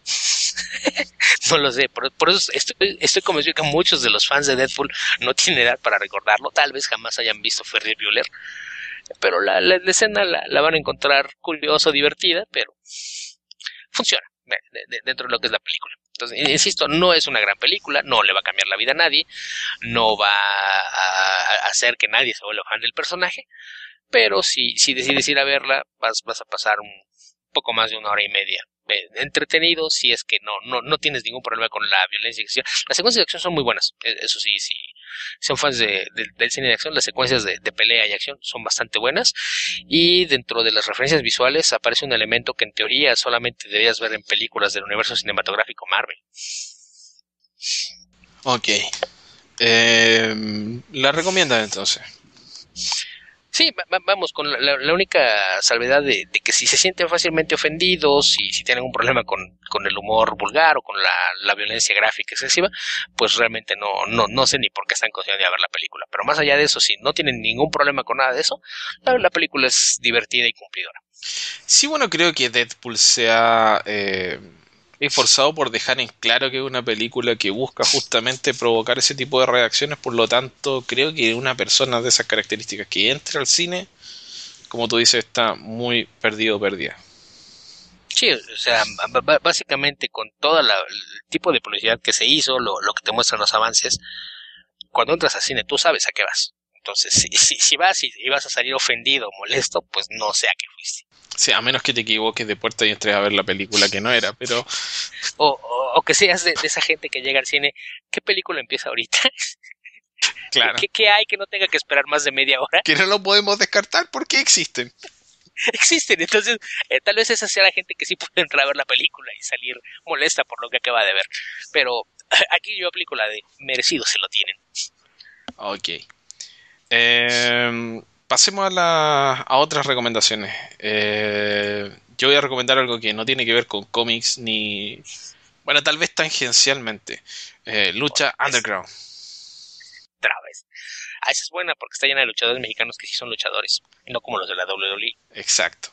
No lo sé, por eso estoy convencido que muchos de los fans de Deadpool no tienen edad para recordarlo, tal vez jamás hayan visto Ferris Bueller, pero la escena la van a encontrar curiosa, divertida, pero funciona dentro de lo que es la película. Entonces, insisto, no es una gran película, no le va a cambiar la vida a nadie, no va a hacer que nadie se vuelva fan del personaje, pero si decides ir a verla, vas a pasar un poco más de 1 hora y media entretenido, si es que no tienes ningún problema con la violencia y acción. Las secuencias de acción son muy buenas, eso sí, si son fans del cine de acción, las secuencias de pelea y acción son bastante buenas, y dentro de las referencias visuales aparece un elemento que en teoría solamente deberías ver en películas del universo cinematográfico Marvel. Ok. ¿La recomiendan entonces? Sí, vamos, con la única salvedad de que si se sienten fácilmente ofendidos, si tienen un problema con el humor vulgar o con la violencia gráfica excesiva, pues realmente no sé ni por qué están considerando ir a ver la película. Pero más allá de eso, si no tienen ningún problema con nada de eso, la película es divertida y cumplidora. Sí, bueno, creo que Deadpool se ha esforzado por dejar en claro que es una película que busca justamente provocar ese tipo de reacciones, por lo tanto creo que una persona de esas características que entra al cine, como tú dices, está muy perdido o perdida. Sí, o sea, básicamente con todo el tipo de publicidad que se hizo, lo que te muestran los avances, cuando entras al cine tú sabes a qué vas. Entonces, si vas y vas a salir ofendido o molesto, pues no sé a qué fuiste. Sí, a menos que te equivoques de puerta y entres a ver la película que no era, pero O que seas de esa gente que llega al cine, ¿qué película empieza ahorita? claro, ¿Qué hay que no tenga que esperar más de media hora? que no lo podemos descartar porque existen. Existen, entonces tal vez esa sea la gente que sí puede entrar a ver la película y salir molesta por lo que acaba de ver. Pero aquí yo aplico la de merecido se lo tienen. Ok. Pasemos a otras recomendaciones. Yo voy a recomendar algo que no tiene que ver con cómics ni... Bueno, tal vez tangencialmente. Lucha Otra vez, Underground. otra vez. Esa es buena porque está llena de luchadores mexicanos que sí son luchadores, y no como los de la WWE. Exacto.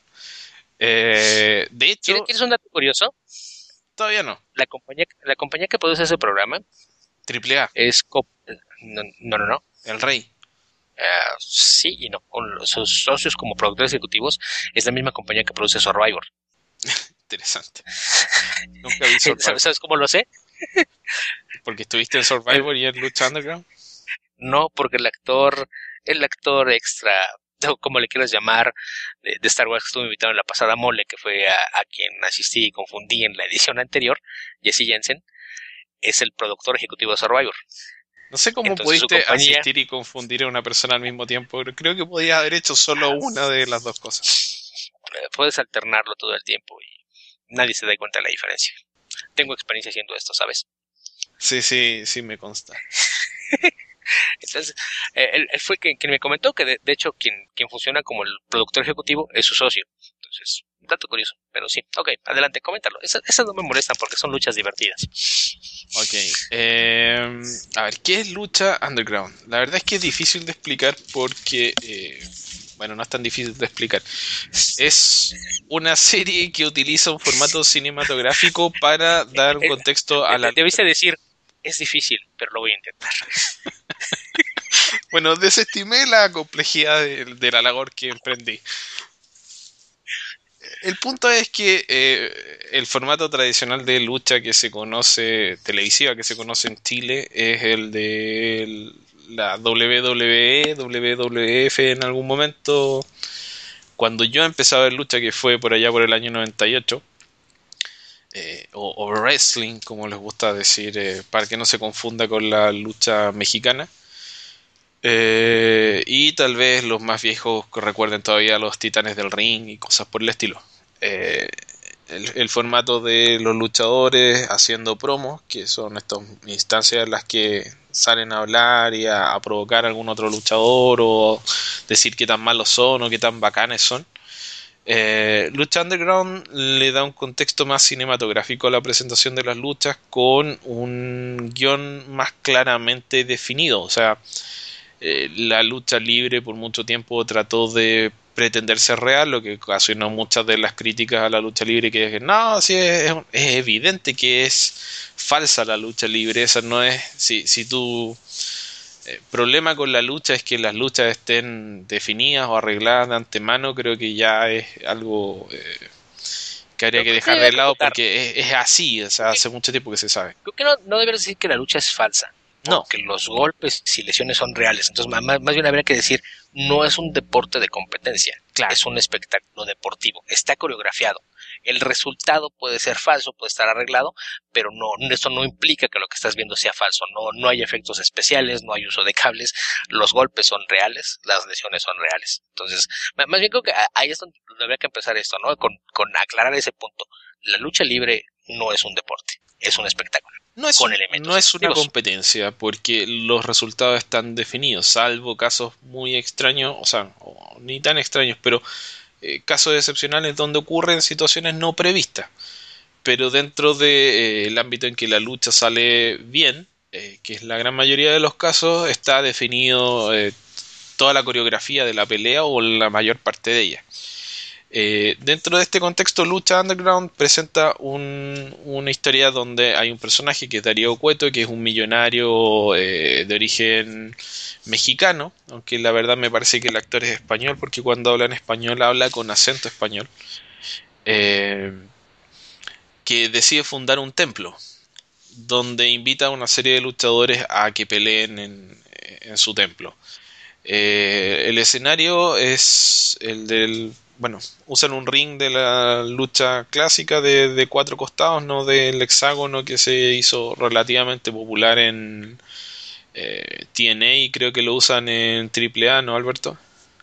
De hecho, ¿Quieres un dato curioso? todavía no. La compañía que produce ese programa Triple A, es... No, no, no, no. El Rey. Sí y no. Con sus socios como productores ejecutivos es la misma compañía que produce Survivor. Interesante. Nunca vi Survivor. ¿Sabes cómo lo sé? Porque estuviste en El, Survivor y en Lucha Underground. No, porque el actor extra, o como le quieras llamar, de Star Wars que estuvo invitado en la pasada mole, que fue a quien asistí y confundí en la edición anterior, Jesse Jensen, es el productor ejecutivo de Survivor. No sé cómo Entonces su pudiste compañía, asistir y confundir a una persona al mismo tiempo, pero creo que podías haber hecho solo una de las dos cosas. puedes alternarlo todo el tiempo y nadie se da cuenta de la diferencia. Tengo experiencia haciendo esto, ¿sabes? Sí, sí, sí me consta. Entonces, él fue quien me comentó que de hecho quien funciona como el productor ejecutivo es su socio. Entonces, dato curioso, pero sí, ok, adelante, coméntalo. Esas no me molestan porque son luchas divertidas. Ok. A ver, ¿qué es Lucha Underground? La verdad es que es difícil de explicar porque, bueno, no es tan difícil de explicar. Es una serie que utiliza un formato cinematográfico para dar un contexto a la... Debiste decir, es difícil, pero lo voy a intentar. Bueno, desestimé la complejidad de la labor que emprendí. El punto es que el formato tradicional de lucha que se conoce, televisiva que se conoce en Chile, es el de la WWE, WWF en algún momento. Cuando yo empecé a ver lucha, que fue por allá por el año 98, o wrestling, como les gusta decir, para que no se confunda con la lucha mexicana. Y tal vez los más viejos que recuerden todavía los Titanes del Ring y cosas por el estilo. Eh, el formato de los luchadores haciendo promos, que son estas instancias en las que salen a hablar y a provocar a algún otro luchador o decir qué tan malos son o qué tan bacanes son. Lucha Underground le da un contexto más cinematográfico a la presentación de las luchas con un guión más claramente definido. O sea, la lucha libre por mucho tiempo trató de pretender ser real, lo que ocasionó muchas de las críticas a la lucha libre, que es no, sí, es evidente que es falsa la lucha libre, esa no es, si tu problema con la lucha es que las luchas estén definidas o arregladas de antemano, creo que ya es algo que habría Pero que creo que dejar debe de lado acotar. porque es así, o sea, Creo que, hace mucho tiempo que se sabe. creo que no deberías decir que la lucha es falsa, No, porque los golpes y lesiones son reales. Entonces, más bien habría que decir, no es un deporte de competencia, claro. es un espectáculo deportivo, está coreografiado. El resultado puede ser falso, puede estar arreglado, pero eso no implica que lo que estás viendo sea falso. No hay efectos especiales, no hay uso de cables, los golpes son reales, las lesiones son reales. Entonces, más bien creo que ahí es donde habría que empezar esto, ¿no? Con aclarar ese punto. La lucha libre no es un deporte, es un espectáculo, con No elementos es una deportivos. competencia porque los resultados están definidos, salvo casos muy extraños, o sea, ni tan extraños, pero casos excepcionales donde ocurren situaciones no previstas. Pero dentro del ámbito en que la lucha sale bien, que es la gran mayoría de los casos, está definido toda la coreografía de la pelea o la mayor parte de ella. Dentro de este contexto, Lucha Underground presenta una historia donde hay un personaje que es Darío Cueto, que es un millonario de origen mexicano, aunque la verdad me parece que el actor es español, porque cuando habla en español habla con acento español, eh, que decide fundar un templo, donde invita a una serie de luchadores a que peleen en su templo. El escenario es el del... Bueno, usan un ring de la lucha clásica de cuatro costados, no del hexágono que se hizo relativamente popular en TNA y creo que lo usan en AAA, ¿no, Alberto?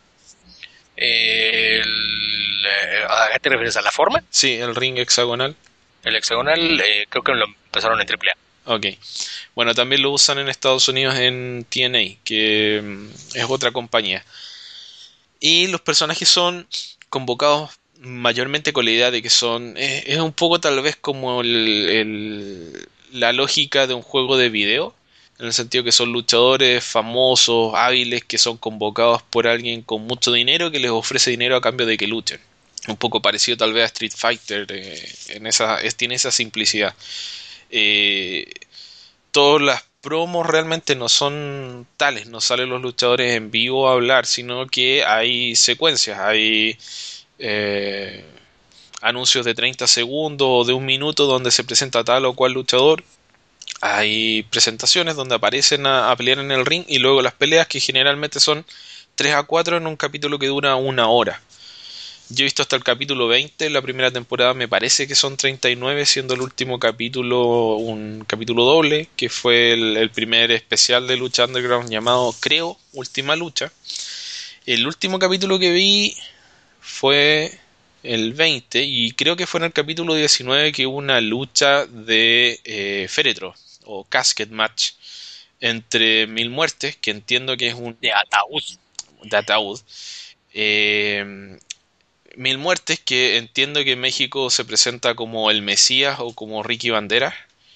¿A qué te refieres? ¿A la forma? Sí, el ring hexagonal. El hexagonal creo que lo empezaron en AAA. Ok. Bueno, también lo usan en Estados Unidos en TNA, que es otra compañía. Y los personajes son convocados mayormente con la idea de que son... es un poco tal vez como la lógica de un juego de video, en el sentido que son luchadores famosos, hábiles, que son convocados por alguien con mucho dinero que les ofrece dinero a cambio de que luchen. Un poco parecido tal vez a Street Fighter, tiene esa simplicidad. Eh, Todas las promos realmente no son tales, no salen los luchadores en vivo a hablar, sino que hay secuencias, hay eh, anuncios de 30 segundos o de un minuto donde se presenta tal o cual luchador. Hay presentaciones donde aparecen a pelear en el ring y luego las peleas que generalmente son 3 a 4 en un capítulo que dura una hora. Yo he visto hasta el capítulo 20, la primera temporada me parece que son 39, siendo el último capítulo un capítulo doble, que fue el primer especial de Lucha Underground llamado, creo, Última Lucha. El último capítulo que vi fue el 20 y creo que fue en el capítulo 19 que hubo una lucha de féretro o casket match entre Mil Muertes, que entiendo que es un De ataúd. de ataúd. Eh, Mil Muertes, que entiendo que en México se presenta como el Mesías o como Ricky Banderas.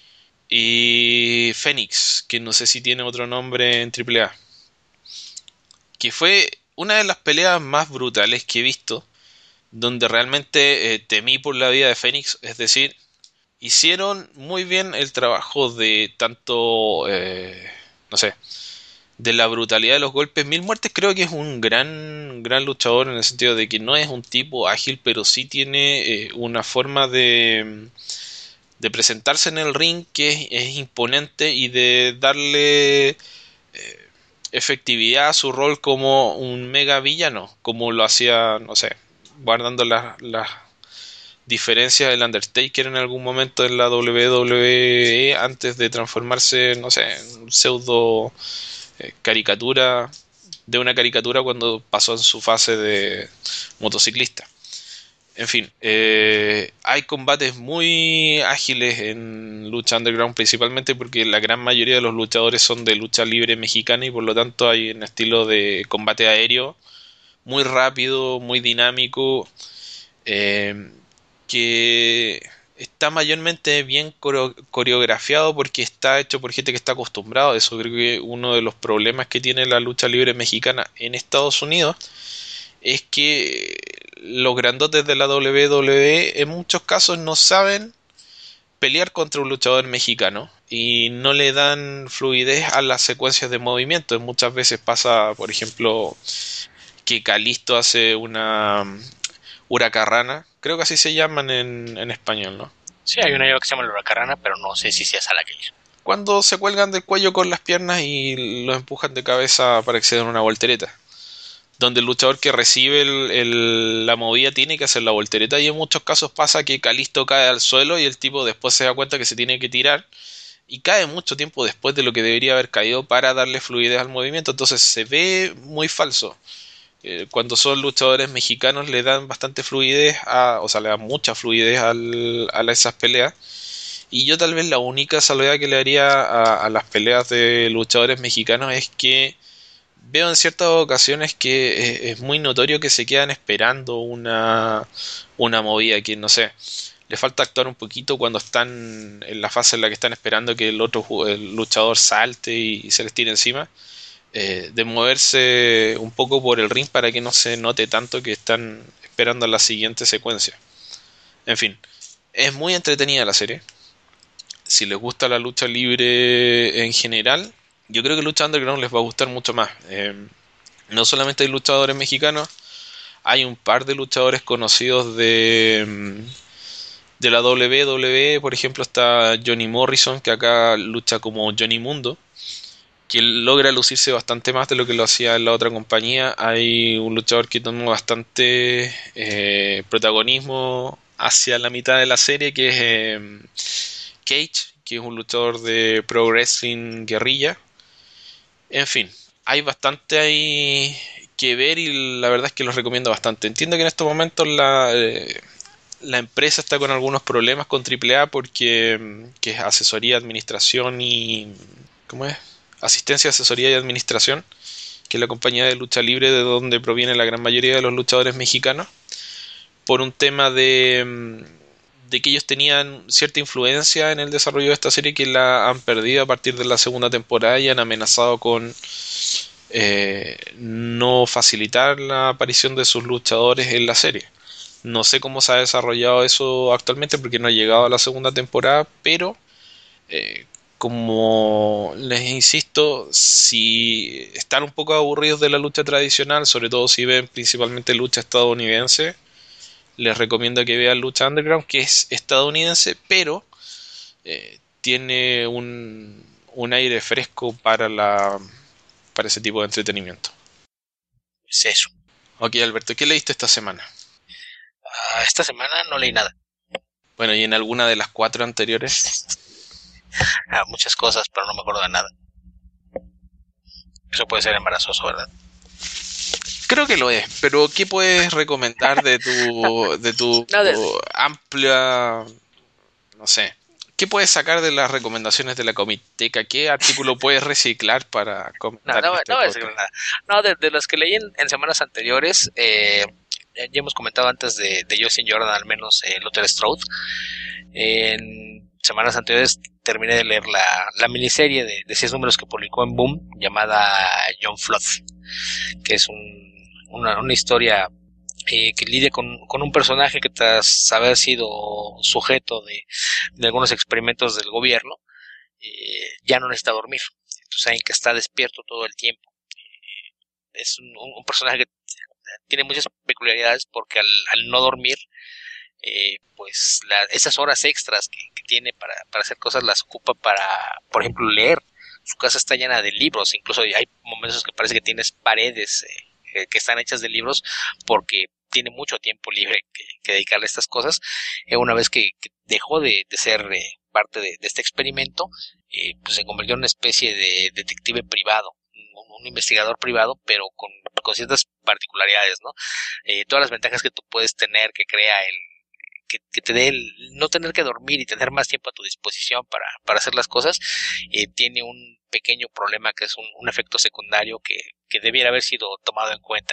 Y Fénix, que no sé si tiene otro nombre en AAA. Que fue una de las peleas más brutales que he visto. Donde realmente temí por la vida de Fénix. Es decir, hicieron muy bien el trabajo de tanto... no sé, de la brutalidad de los golpes. Mil Muertes creo que es un gran luchador en el sentido de que no es un tipo ágil, pero sí tiene una forma de presentarse en el ring que es imponente y de darle efectividad a su rol como un mega villano, como lo hacía, no sé, guardando las diferencias del Undertaker en algún momento en la WWE antes de transformarse, no sé, en un pseudo caricatura de una caricatura cuando pasó en su fase de motociclista. En fin, hay combates muy ágiles en lucha underground, principalmente porque la gran mayoría de los luchadores son de lucha libre mexicana y por lo tanto hay un estilo de combate aéreo muy rápido, muy dinámico, eh, que está mayormente bien coreografiado porque está hecho por gente que está acostumbrado a eso. Creo que uno de los problemas que tiene la lucha libre mexicana en Estados Unidos es que los grandotes de la WWE en muchos casos no saben pelear contra un luchador mexicano y no le dan fluidez a las secuencias de movimiento. Muchas veces pasa, por ejemplo, que Calisto hace una huracarrana, creo que así se llaman en español, ¿no? Sí, hay una llave que se llama la huracarrana, pero no sé si sea esa la que hizo. Cuando se cuelgan del cuello con las piernas y los empujan de cabeza para que se den una voltereta. Donde el luchador que recibe la movida tiene que hacer la voltereta y en muchos casos pasa que Calisto cae al suelo y el tipo después se da cuenta que se tiene que tirar y cae mucho tiempo después de lo que debería haber caído para darle fluidez al movimiento, entonces se ve muy falso. Cuando son luchadores mexicanos le dan bastante fluidez, o sea, le dan mucha fluidez a esas peleas. Y yo tal vez la única salvedad que le haría a las peleas de luchadores mexicanos es que veo en ciertas ocasiones que es muy notorio que se quedan esperando una movida que no sé, le falta actuar un poquito cuando están en la fase en la que están esperando que el luchador salte y se les tire encima, de moverse un poco por el ring para que no se note tanto que están esperando a la siguiente secuencia. En fin, es muy entretenida la serie. Si les gusta la lucha libre en general, yo creo que Lucha Underground les va a gustar mucho más. No solamente hay luchadores mexicanos, hay un par de luchadores conocidos de la WWE. Por ejemplo, está Johnny Morrison, que acá lucha como Johnny Mundo, que logra lucirse bastante más de lo que lo hacía en la otra compañía. Hay un luchador que toma bastante protagonismo hacia la mitad de la serie, que es Cage, que es un luchador de Pro Wrestling Guerrilla. En fin, hay bastante ahí que ver y la verdad es que los recomiendo bastante. Entiendo que en estos momentos la empresa está con algunos problemas con AAA porque que es asesoría, administración y... ¿Cómo es? Asistencia, asesoría y administración, que es la compañía de lucha libre de donde proviene la gran mayoría de los luchadores mexicanos, por un tema de que ellos tenían cierta influencia en el desarrollo de esta serie que la han perdido a partir de la segunda temporada y han amenazado con no facilitar la aparición de sus luchadores en la serie. No sé cómo se ha desarrollado eso actualmente porque no ha llegado a la segunda temporada, pero eh, como les insisto, si están un poco aburridos de la lucha tradicional, sobre todo si ven principalmente lucha estadounidense, les recomiendo que vean Lucha Underground, que es estadounidense, pero tiene un aire fresco para ese tipo de entretenimiento. Es eso. Ok, Alberto, ¿qué leíste esta semana? Esta semana no leí nada. Bueno, ¿y en alguna de las 4 anteriores? Muchas cosas, pero no me acuerdo de nada. Eso puede ser embarazoso, ¿verdad? Creo que lo es, pero ¿qué puedes recomendar de tu No, amplia, no sé, qué puedes sacar de las recomendaciones de la Comiteca? ¿Qué artículo puedes reciclar para comentar en este no voy a decir podcast? nada. No, de los que leí en semanas anteriores, ya hemos comentado antes de Justin Jordan, al menos Luther Strode. En semanas anteriores terminé de leer la miniserie de 6 números que publicó en Boom, llamada John Flood, que es una historia que lidia con un personaje que tras haber sido sujeto de algunos experimentos del gobierno, ya no necesita dormir. Entonces saben que está despierto todo el tiempo. Es un personaje que tiene muchas peculiaridades porque al no dormir, pues esas horas extras que tiene para hacer cosas las ocupa para, por ejemplo, leer. Su casa está llena de libros, incluso hay momentos que parece que tienes paredes que están hechas de libros porque tiene mucho tiempo libre que dedicarle a estas cosas. Una vez que dejó de ser parte de este experimento, pues se convirtió en una especie de detective privado, un investigador privado, pero con ciertas particularidades, ¿no? Todas las ventajas que tú puedes tener, que crea que te dé el no tener que dormir y tener más tiempo a tu disposición para hacer las cosas, tiene un pequeño problema que es un efecto secundario que debiera haber sido tomado en cuenta.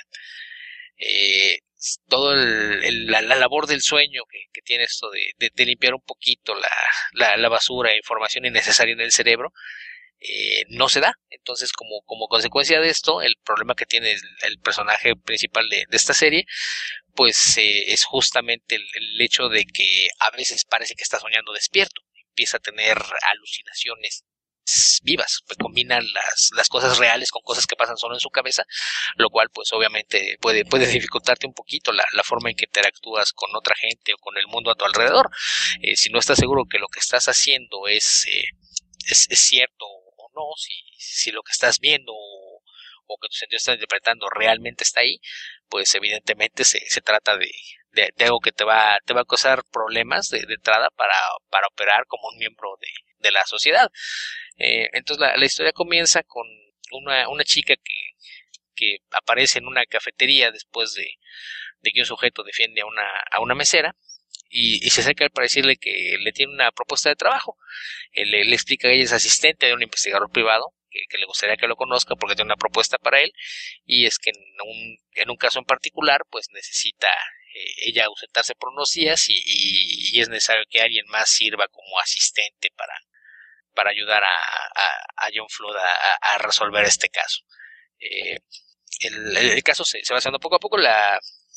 Todo la labor del sueño que tiene esto de limpiar un poquito la basura e información innecesaria en el cerebro, no se da. Entonces, como consecuencia de esto, el problema que tiene el personaje principal de esta serie, pues es justamente el hecho de que a veces parece que está soñando despierto, empieza a tener alucinaciones vivas, pues combinan las cosas reales con cosas que pasan solo en su cabeza, lo cual pues obviamente puede dificultarte un poquito la forma en que interactúas con otra gente o con el mundo a tu alrededor. Si no estás seguro que lo que estás haciendo es cierto o no, si lo que estás viendo o que tu sentido está interpretando realmente está ahí, pues evidentemente se trata de algo que te va a causar problemas de entrada para operar como un miembro de la sociedad. Entonces la historia comienza con una chica que aparece en una cafetería después de que un sujeto defiende a una mesera y se acerca para decirle que le tiene una propuesta de trabajo. Le explica que ella es asistente de un investigador privado que le gustaría que lo conozca porque tiene una propuesta para él, y es que en un caso en particular pues necesita ella ausentarse por unos días y es necesario que alguien más sirva como asistente para ayudar a John Flood a resolver este caso. El caso se va haciendo poco a poco.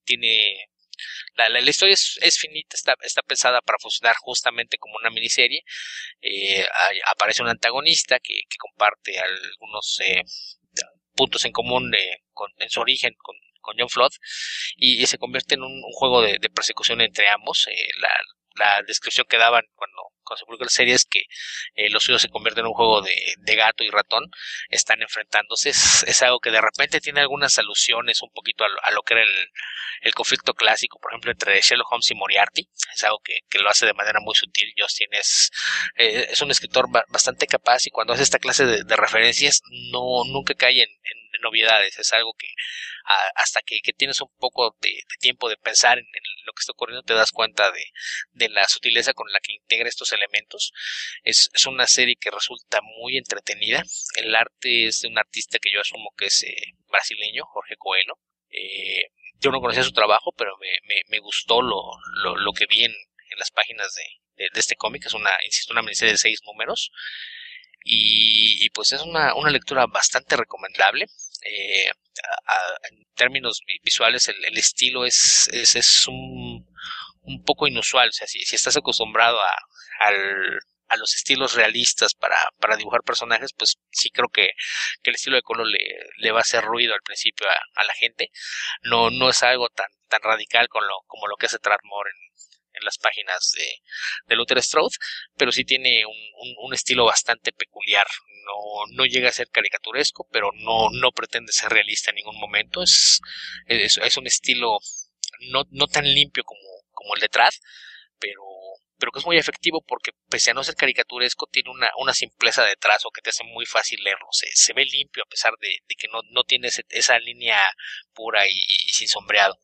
tiene la historia es finita, está pensada para funcionar justamente como una miniserie. Aparece un antagonista que comparte algunos puntos en común en su origen con John Flood, y se convierte en un juego de persecución entre ambos. La descripción que daban cuando se publicó la serie es que los suyos se convierten en un juego de gato y ratón, están enfrentándose. Es algo que de repente tiene algunas alusiones un poquito a lo que era el conflicto clásico, por ejemplo, entre Sherlock Holmes y Moriarty. Es algo que lo hace de manera muy sutil. Justin es un escritor bastante capaz, y cuando hace esta clase de referencias nunca cae en novedades. Es algo que hasta que tienes un poco de tiempo de pensar en lo que está ocurriendo, te das cuenta de la sutileza con la que integra estos elementos. Es una serie que resulta muy entretenida. El arte es de un artista que yo asumo que es brasileño, Jorge Coelho. Yo no conocía su trabajo, pero me gustó lo que vi en las páginas de este cómic. Es insisto, una miniserie de 6 números. Y pues es una lectura bastante recomendable. En términos visuales, el estilo es un poco inusual. O sea, si estás acostumbrado a los estilos realistas para dibujar personajes, pues sí creo que el estilo de Colo le va a hacer ruido al principio a la gente. No es algo tan radical como lo que hace Tradmore en las páginas de Luther Strode, pero sí tiene un estilo bastante peculiar. No llega a ser caricaturesco, pero no pretende ser realista en ningún momento. Es un estilo no tan limpio como el de Trad, pero que es muy efectivo, porque pese a no ser caricaturesco, tiene una simpleza de trazo que te hace muy fácil leerlo. Se ve limpio a pesar de que no tiene esa línea pura y sin sombreado.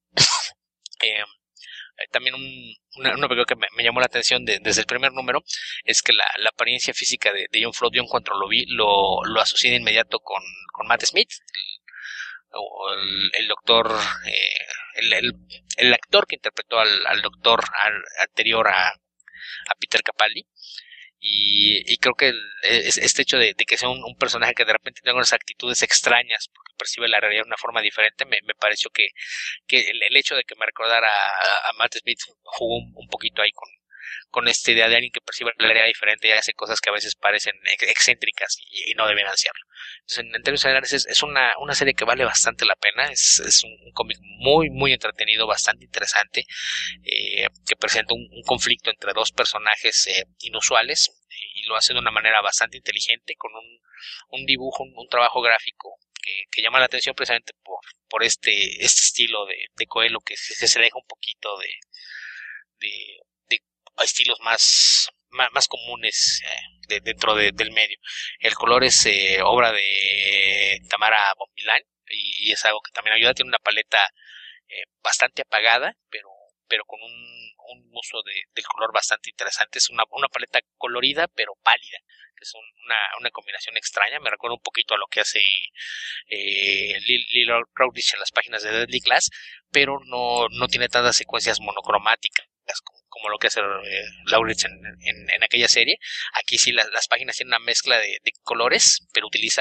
También una cosa que me llamó la atención desde el primer número es que la apariencia física de John Flood, yo en cuanto lo vi, lo asocié de inmediato con Matt Smith, el doctor, el actor que interpretó al doctor anterior a Peter Capaldi. Y creo que este hecho de que sea un personaje que de repente tenga unas actitudes extrañas porque percibe la realidad de una forma diferente, me pareció que el hecho de que me recordara a Matt Smith jugó un poquito ahí con esta idea de alguien que percibe la realidad diferente y hace cosas que a veces parecen excéntricas y no deben serlo. Entonces, en términos generales, es una serie que vale bastante la pena. Es un cómic muy, muy entretenido, bastante interesante, que presenta un conflicto entre dos personajes inusuales, y lo hace de una manera bastante inteligente, con un dibujo, un trabajo gráfico que llama la atención precisamente por este estilo de Coelho, que se deja un poquito de estilos más comunes dentro del medio. El color es obra de Tamara Bonvillain, y es algo que también ayuda. Tiene una paleta bastante apagada, pero con un uso del color bastante interesante. Es una paleta colorida pero pálida, que es una combinación extraña. Me recuerda un poquito a lo que hace Lily Routledge en las páginas de Deadly Class, pero no tiene tantas secuencias monocromáticas como lo que hace Routledge en aquella serie. Aquí sí las páginas tienen una mezcla de colores, pero utiliza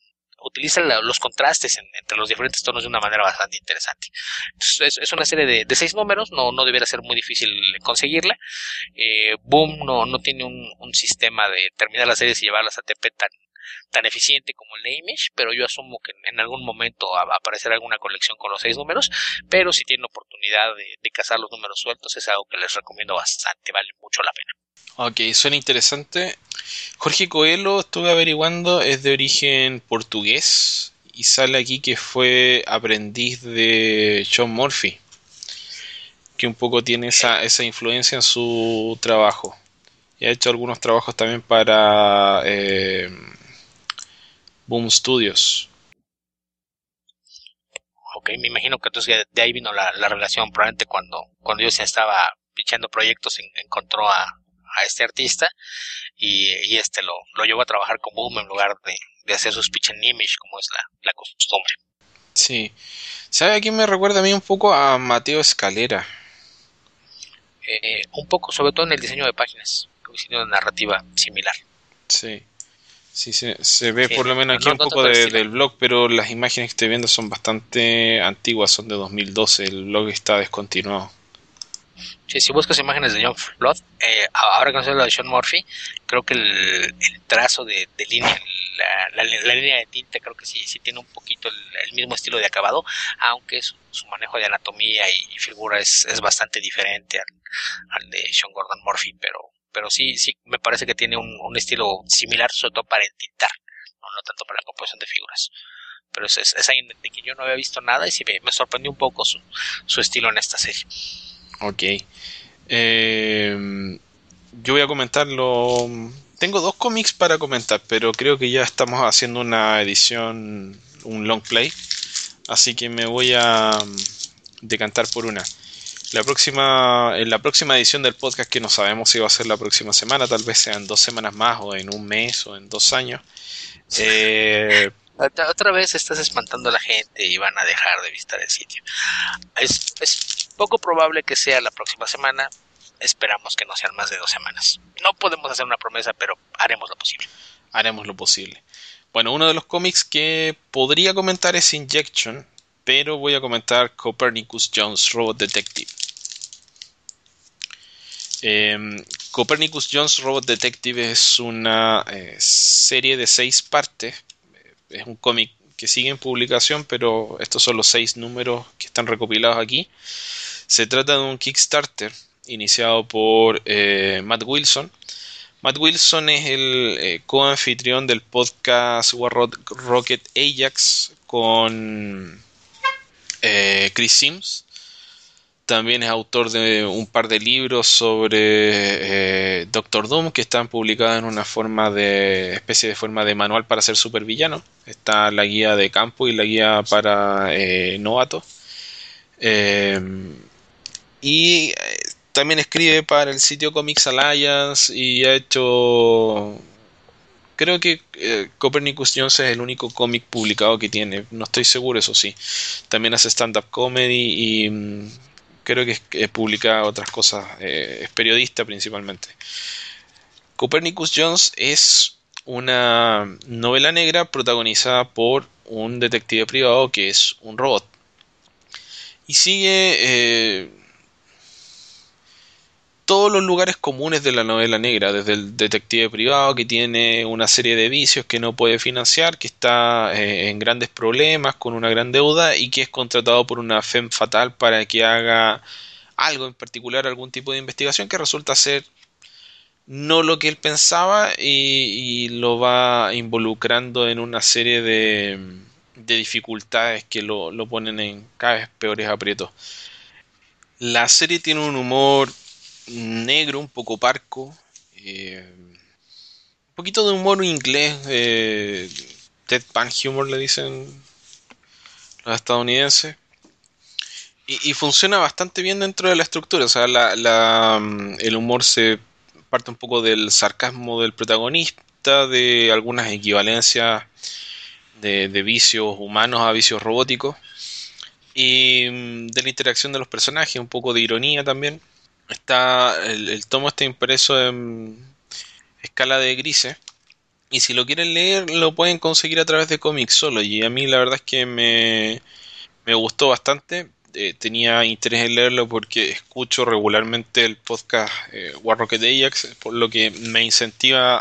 los contrastes entre los diferentes tonos de una manera bastante interesante. Entonces, es una serie de 6 números, no debería ser muy difícil conseguirla. Boom no tiene un sistema de terminar las series y llevarlas a TP tan eficiente como el de Image, pero yo asumo que en algún momento aparecerá alguna colección con los 6 números, pero si tienen oportunidad de cazar los números sueltos, es algo que les recomiendo bastante, vale mucho la pena. Ok, suena interesante. Jorge Coelho, estuve averiguando, es de origen portugués y sale aquí que fue aprendiz de John Murphy, que un poco tiene esa influencia en su trabajo. Y ha hecho algunos trabajos también para Boom Studios. Ok, me imagino que entonces de ahí vino la relación. Probablemente cuando yo ya estaba pichando proyectos, encontró a este artista, y este lo llevó a trabajar con Boom en lugar de hacer sus pitch en Image, como es la costumbre. Sí. ¿Sabe a quién me recuerda a mí un poco? A Mateo Escalera. Un poco, sobre todo en el diseño de páginas, que tiene una narrativa similar. Sí. Sí, se ve Sí, por lo menos aquí no, un no poco tanto el estilo. del blog, pero las imágenes que estoy viendo son bastante antiguas, son de 2012, el blog está descontinuado. Sí, si buscas imágenes de John Flood, ahora que no sé lo de Sean Murphy, creo que el trazo de línea, la línea de tinta, creo que sí tiene un poquito el mismo estilo de acabado, aunque su manejo de anatomía y figura es bastante diferente al de Sean Gordon Murphy, pero sí me parece que tiene un estilo similar, sobre todo para entintar, no tanto para la composición de figuras. Pero es alguien de que yo no había visto nada y sí me sorprendió un poco su estilo en esta serie. Ok. Yo voy a comentarlo. Tengo dos cómics para comentar, pero creo que ya estamos haciendo una edición, un long play, así que me voy a decantar por una. En la próxima edición del podcast, que no sabemos si va a ser la próxima semana, tal vez sean 2 semanas más, o en un mes, o en 2 años. Eh, Otra vez estás espantando a la gente y van a dejar de visitar el sitio. Es poco probable que sea la próxima semana. Esperamos que no sean más de 2 semanas. No podemos hacer una promesa, pero haremos lo posible. Haremos lo posible. Bueno, uno de los cómics que podría comentar es Injection, pero voy a comentar Copernicus Jones Robot Detective. Eh, Copernicus Jones Robot Detective es una serie de 6 partes. Es un cómic que sigue en publicación, pero estos son los 6 números que están recopilados aquí. Se trata de un Kickstarter iniciado por Matt Wilson. Matt Wilson es el co-anfitrión del podcast War Rocket Ajax con Chris Sims. También es autor de un par de libros sobre Doctor Doom que están publicados en una especie de forma de manual para ser supervillano. Está la guía de campo y la guía para novatos. Eh, y también escribe para el sitio Comics Alliance y ha hecho... Creo que Copernicus Jones es el único cómic publicado que tiene. No estoy seguro, eso sí. También hace stand-up comedy y creo que publica otras cosas. Es periodista principalmente. Copernicus Jones es una novela negra protagonizada por un detective privado que es un robot. Y sigue todos los lugares comunes de la novela negra, desde el detective privado que tiene una serie de vicios que no puede financiar, que está en grandes problemas, con una gran deuda y que es contratado por una femme fatal para que haga algo en particular, algún tipo de investigación que resulta ser no lo que él pensaba y lo va involucrando en una serie de dificultades que lo ponen en cada vez peores aprietos. La serie tiene un humor negro, un poco parco, un poquito de humor inglés, deadpan humor le dicen los estadounidenses, y funciona bastante bien dentro de la estructura, o sea, el humor se parte un poco del sarcasmo del protagonista, de algunas equivalencias de vicios humanos a vicios robóticos, y de la interacción de los personajes, un poco de ironía también. El tomo está impreso en escala de grises. Y si lo quieren leer, lo pueden conseguir a través de Comixology. A mí la verdad es que me gustó bastante. Tenía interés en leerlo porque escucho regularmente el podcast War Rocket Ajax, por lo que me incentiva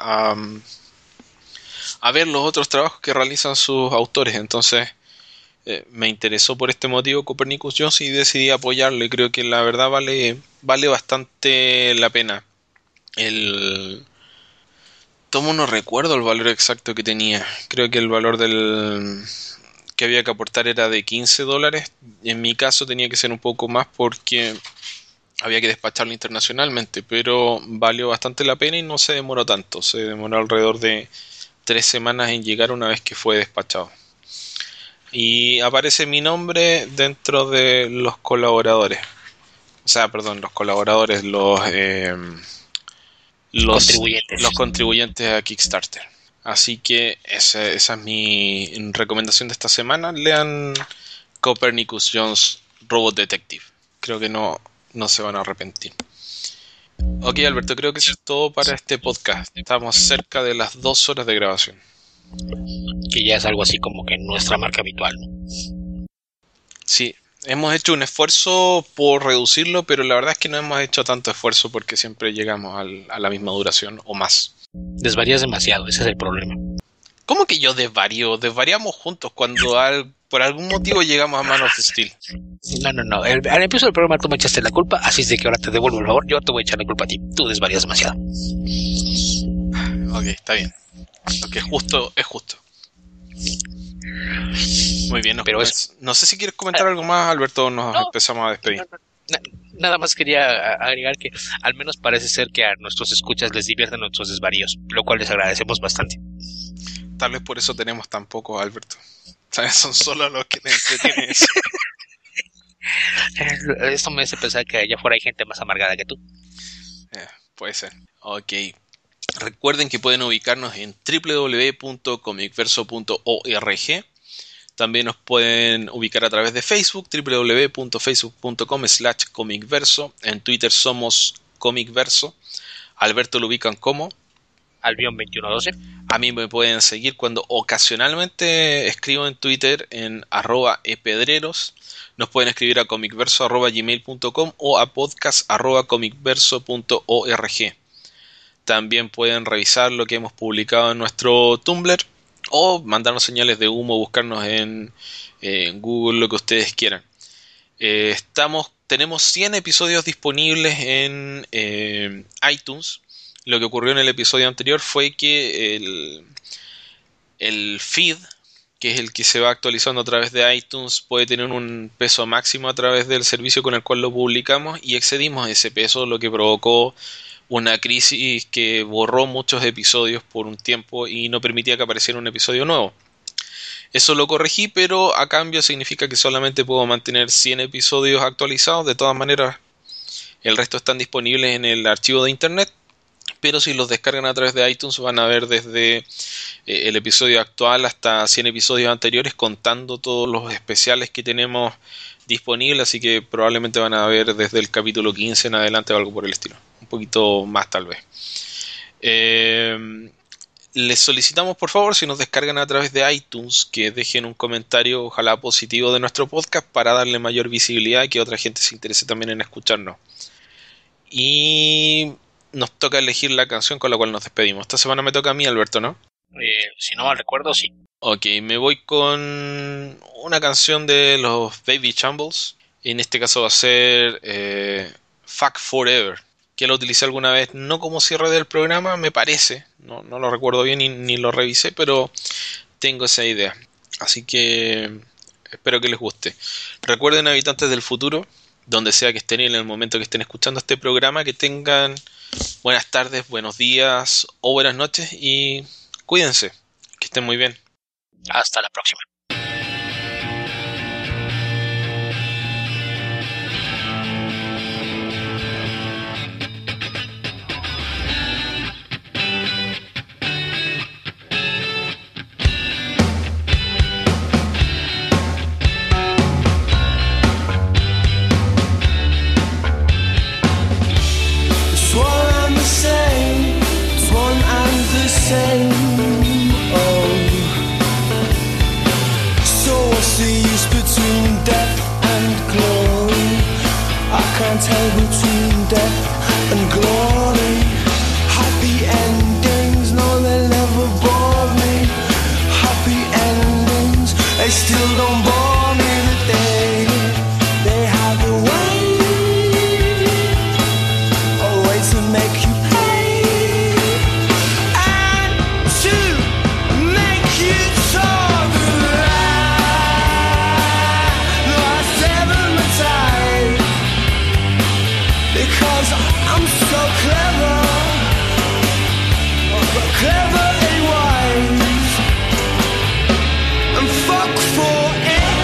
a ver los otros trabajos que realizan sus autores. Entonces me interesó por este motivo Copernicus Jones y decidí apoyarle. Creo que la verdad vale bastante la pena. El tomo no recuerdo el valor exacto que tenía. Creo que el valor del que había que aportar era de $15. En mi caso tenía que ser un poco más porque había que despacharlo internacionalmente, pero valió bastante la pena y no se demoró tanto. Se demoró alrededor de 3 semanas en llegar una vez que fue despachado. Y aparece mi nombre dentro de los colaboradores. O sea, perdón, los colaboradores, los Contribuyentes. contribuyentes a Kickstarter. Así que esa es mi recomendación de esta semana. Lean Copernicus Jones Robot Detective. Creo que no se van a arrepentir. Ok, Alberto, creo que eso es todo para este podcast. Estamos cerca de las 2 horas de grabación. Que ya es algo así como que nuestra marca habitual, ¿no? Sí, hemos hecho un esfuerzo por reducirlo, pero la verdad es que no hemos hecho tanto esfuerzo porque siempre llegamos a la misma duración o más. Desvarías demasiado, ese es el problema. ¿Cómo que yo desvarío? Desvariamos juntos cuando por algún motivo llegamos a Man of Steel. No. Al empiezo del programa tú me echaste la culpa, así es de que ahora te devuelvo el favor. Yo te voy a echar la culpa a ti. Tú desvarías demasiado. Ok, está bien. Lo que es justo, es justo. Muy bien, Pero no sé si quieres comentar algo más, Alberto, o nos empezamos a despedir. Nada más quería agregar que al menos parece ser que a nuestros escuchas les divierten nuestros desvaríos, lo cual les agradecemos bastante. Tal vez por eso tenemos tan pocos, Alberto. ¿Sabes? Son solo los que les entretienen eso. Esto me hace pensar que allá afuera hay gente más amargada que tú. Puede ser. Ok. Recuerden que pueden ubicarnos en www.comicverso.org. También nos pueden ubicar a través de Facebook, www.facebook.com/comicverso. En Twitter somos comicverso. Alberto lo ubican como Albion2112. A mí me pueden seguir cuando ocasionalmente escribo en Twitter en @epedreros. Nos pueden escribir a comicverso@gmail.com o a podcast@comicverso.org. También pueden revisar lo que hemos publicado en nuestro Tumblr o mandarnos señales de humo, buscarnos en Google, lo que ustedes quieran. Tenemos 100 episodios disponibles en iTunes. Lo que ocurrió en el episodio anterior fue que el feed, que es el que se va actualizando a través de iTunes, puede tener un peso máximo a través del servicio con el cual lo publicamos y excedimos ese peso, lo que provocó una crisis que borró muchos episodios por un tiempo y no permitía que apareciera un episodio nuevo. Eso lo corregí, pero a cambio significa que solamente puedo mantener 100 episodios actualizados. De todas maneras, el resto están disponibles en el archivo de internet, pero si los descargan a través de iTunes van a ver desde el episodio actual hasta 100 episodios anteriores, contando todos los especiales que tenemos disponibles, así que probablemente van a ver desde el capítulo 15 en adelante o algo por el estilo, un poquito más tal vez. Les solicitamos por favor, si nos descargan a través de iTunes, que dejen un comentario ojalá positivo de nuestro podcast para darle mayor visibilidad y que otra gente se interese también en escucharnos. Y nos toca elegir la canción con la cual nos despedimos. Esta semana me toca a mí, Alberto, ¿no? Si no mal recuerdo, sí. Ok, me voy con una canción de los Baby Chumbles. En este caso va a ser Fuck Forever, que lo utilicé alguna vez, no como cierre del programa, me parece. No lo recuerdo bien ni lo revisé, pero tengo esa idea. Así que espero que les guste. Recuerden, habitantes del futuro, donde sea que estén y en el momento que estén escuchando este programa, que tengan buenas tardes, buenos días o buenas noches y cuídense, que estén muy bien. Hasta la próxima. Tell between death and glory. Happy endings, no, they'll never bore me. Happy endings, they still don't bore me. That they have a way to make you pay, and to make you talk. Lost ever my time. Because I'm so clever, clever and wise, and fuck forever.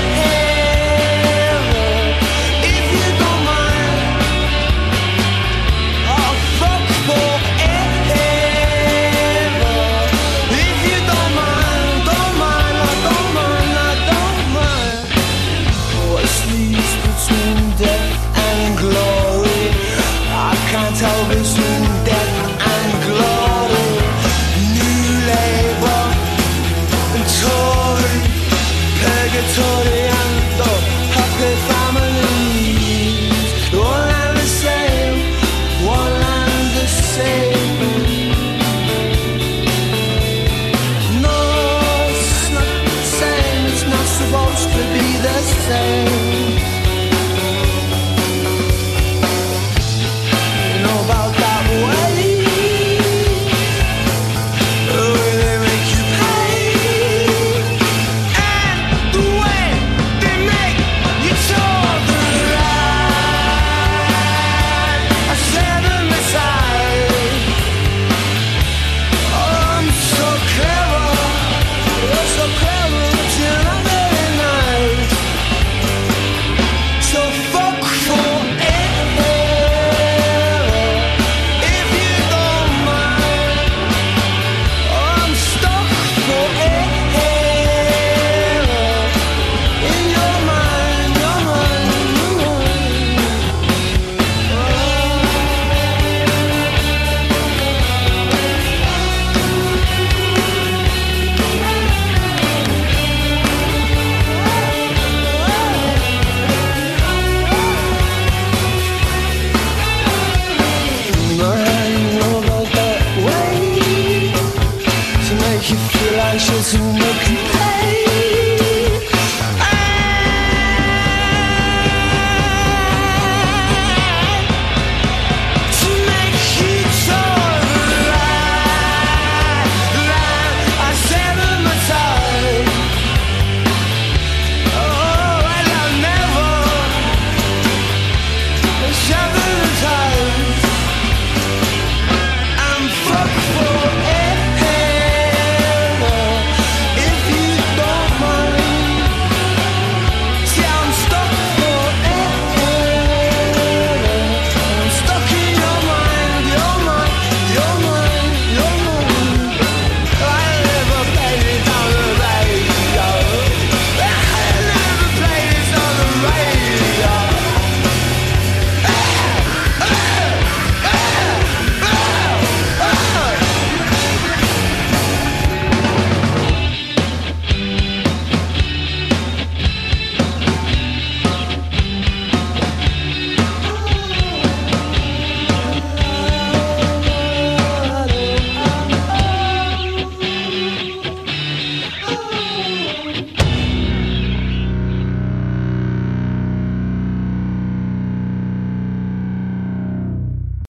say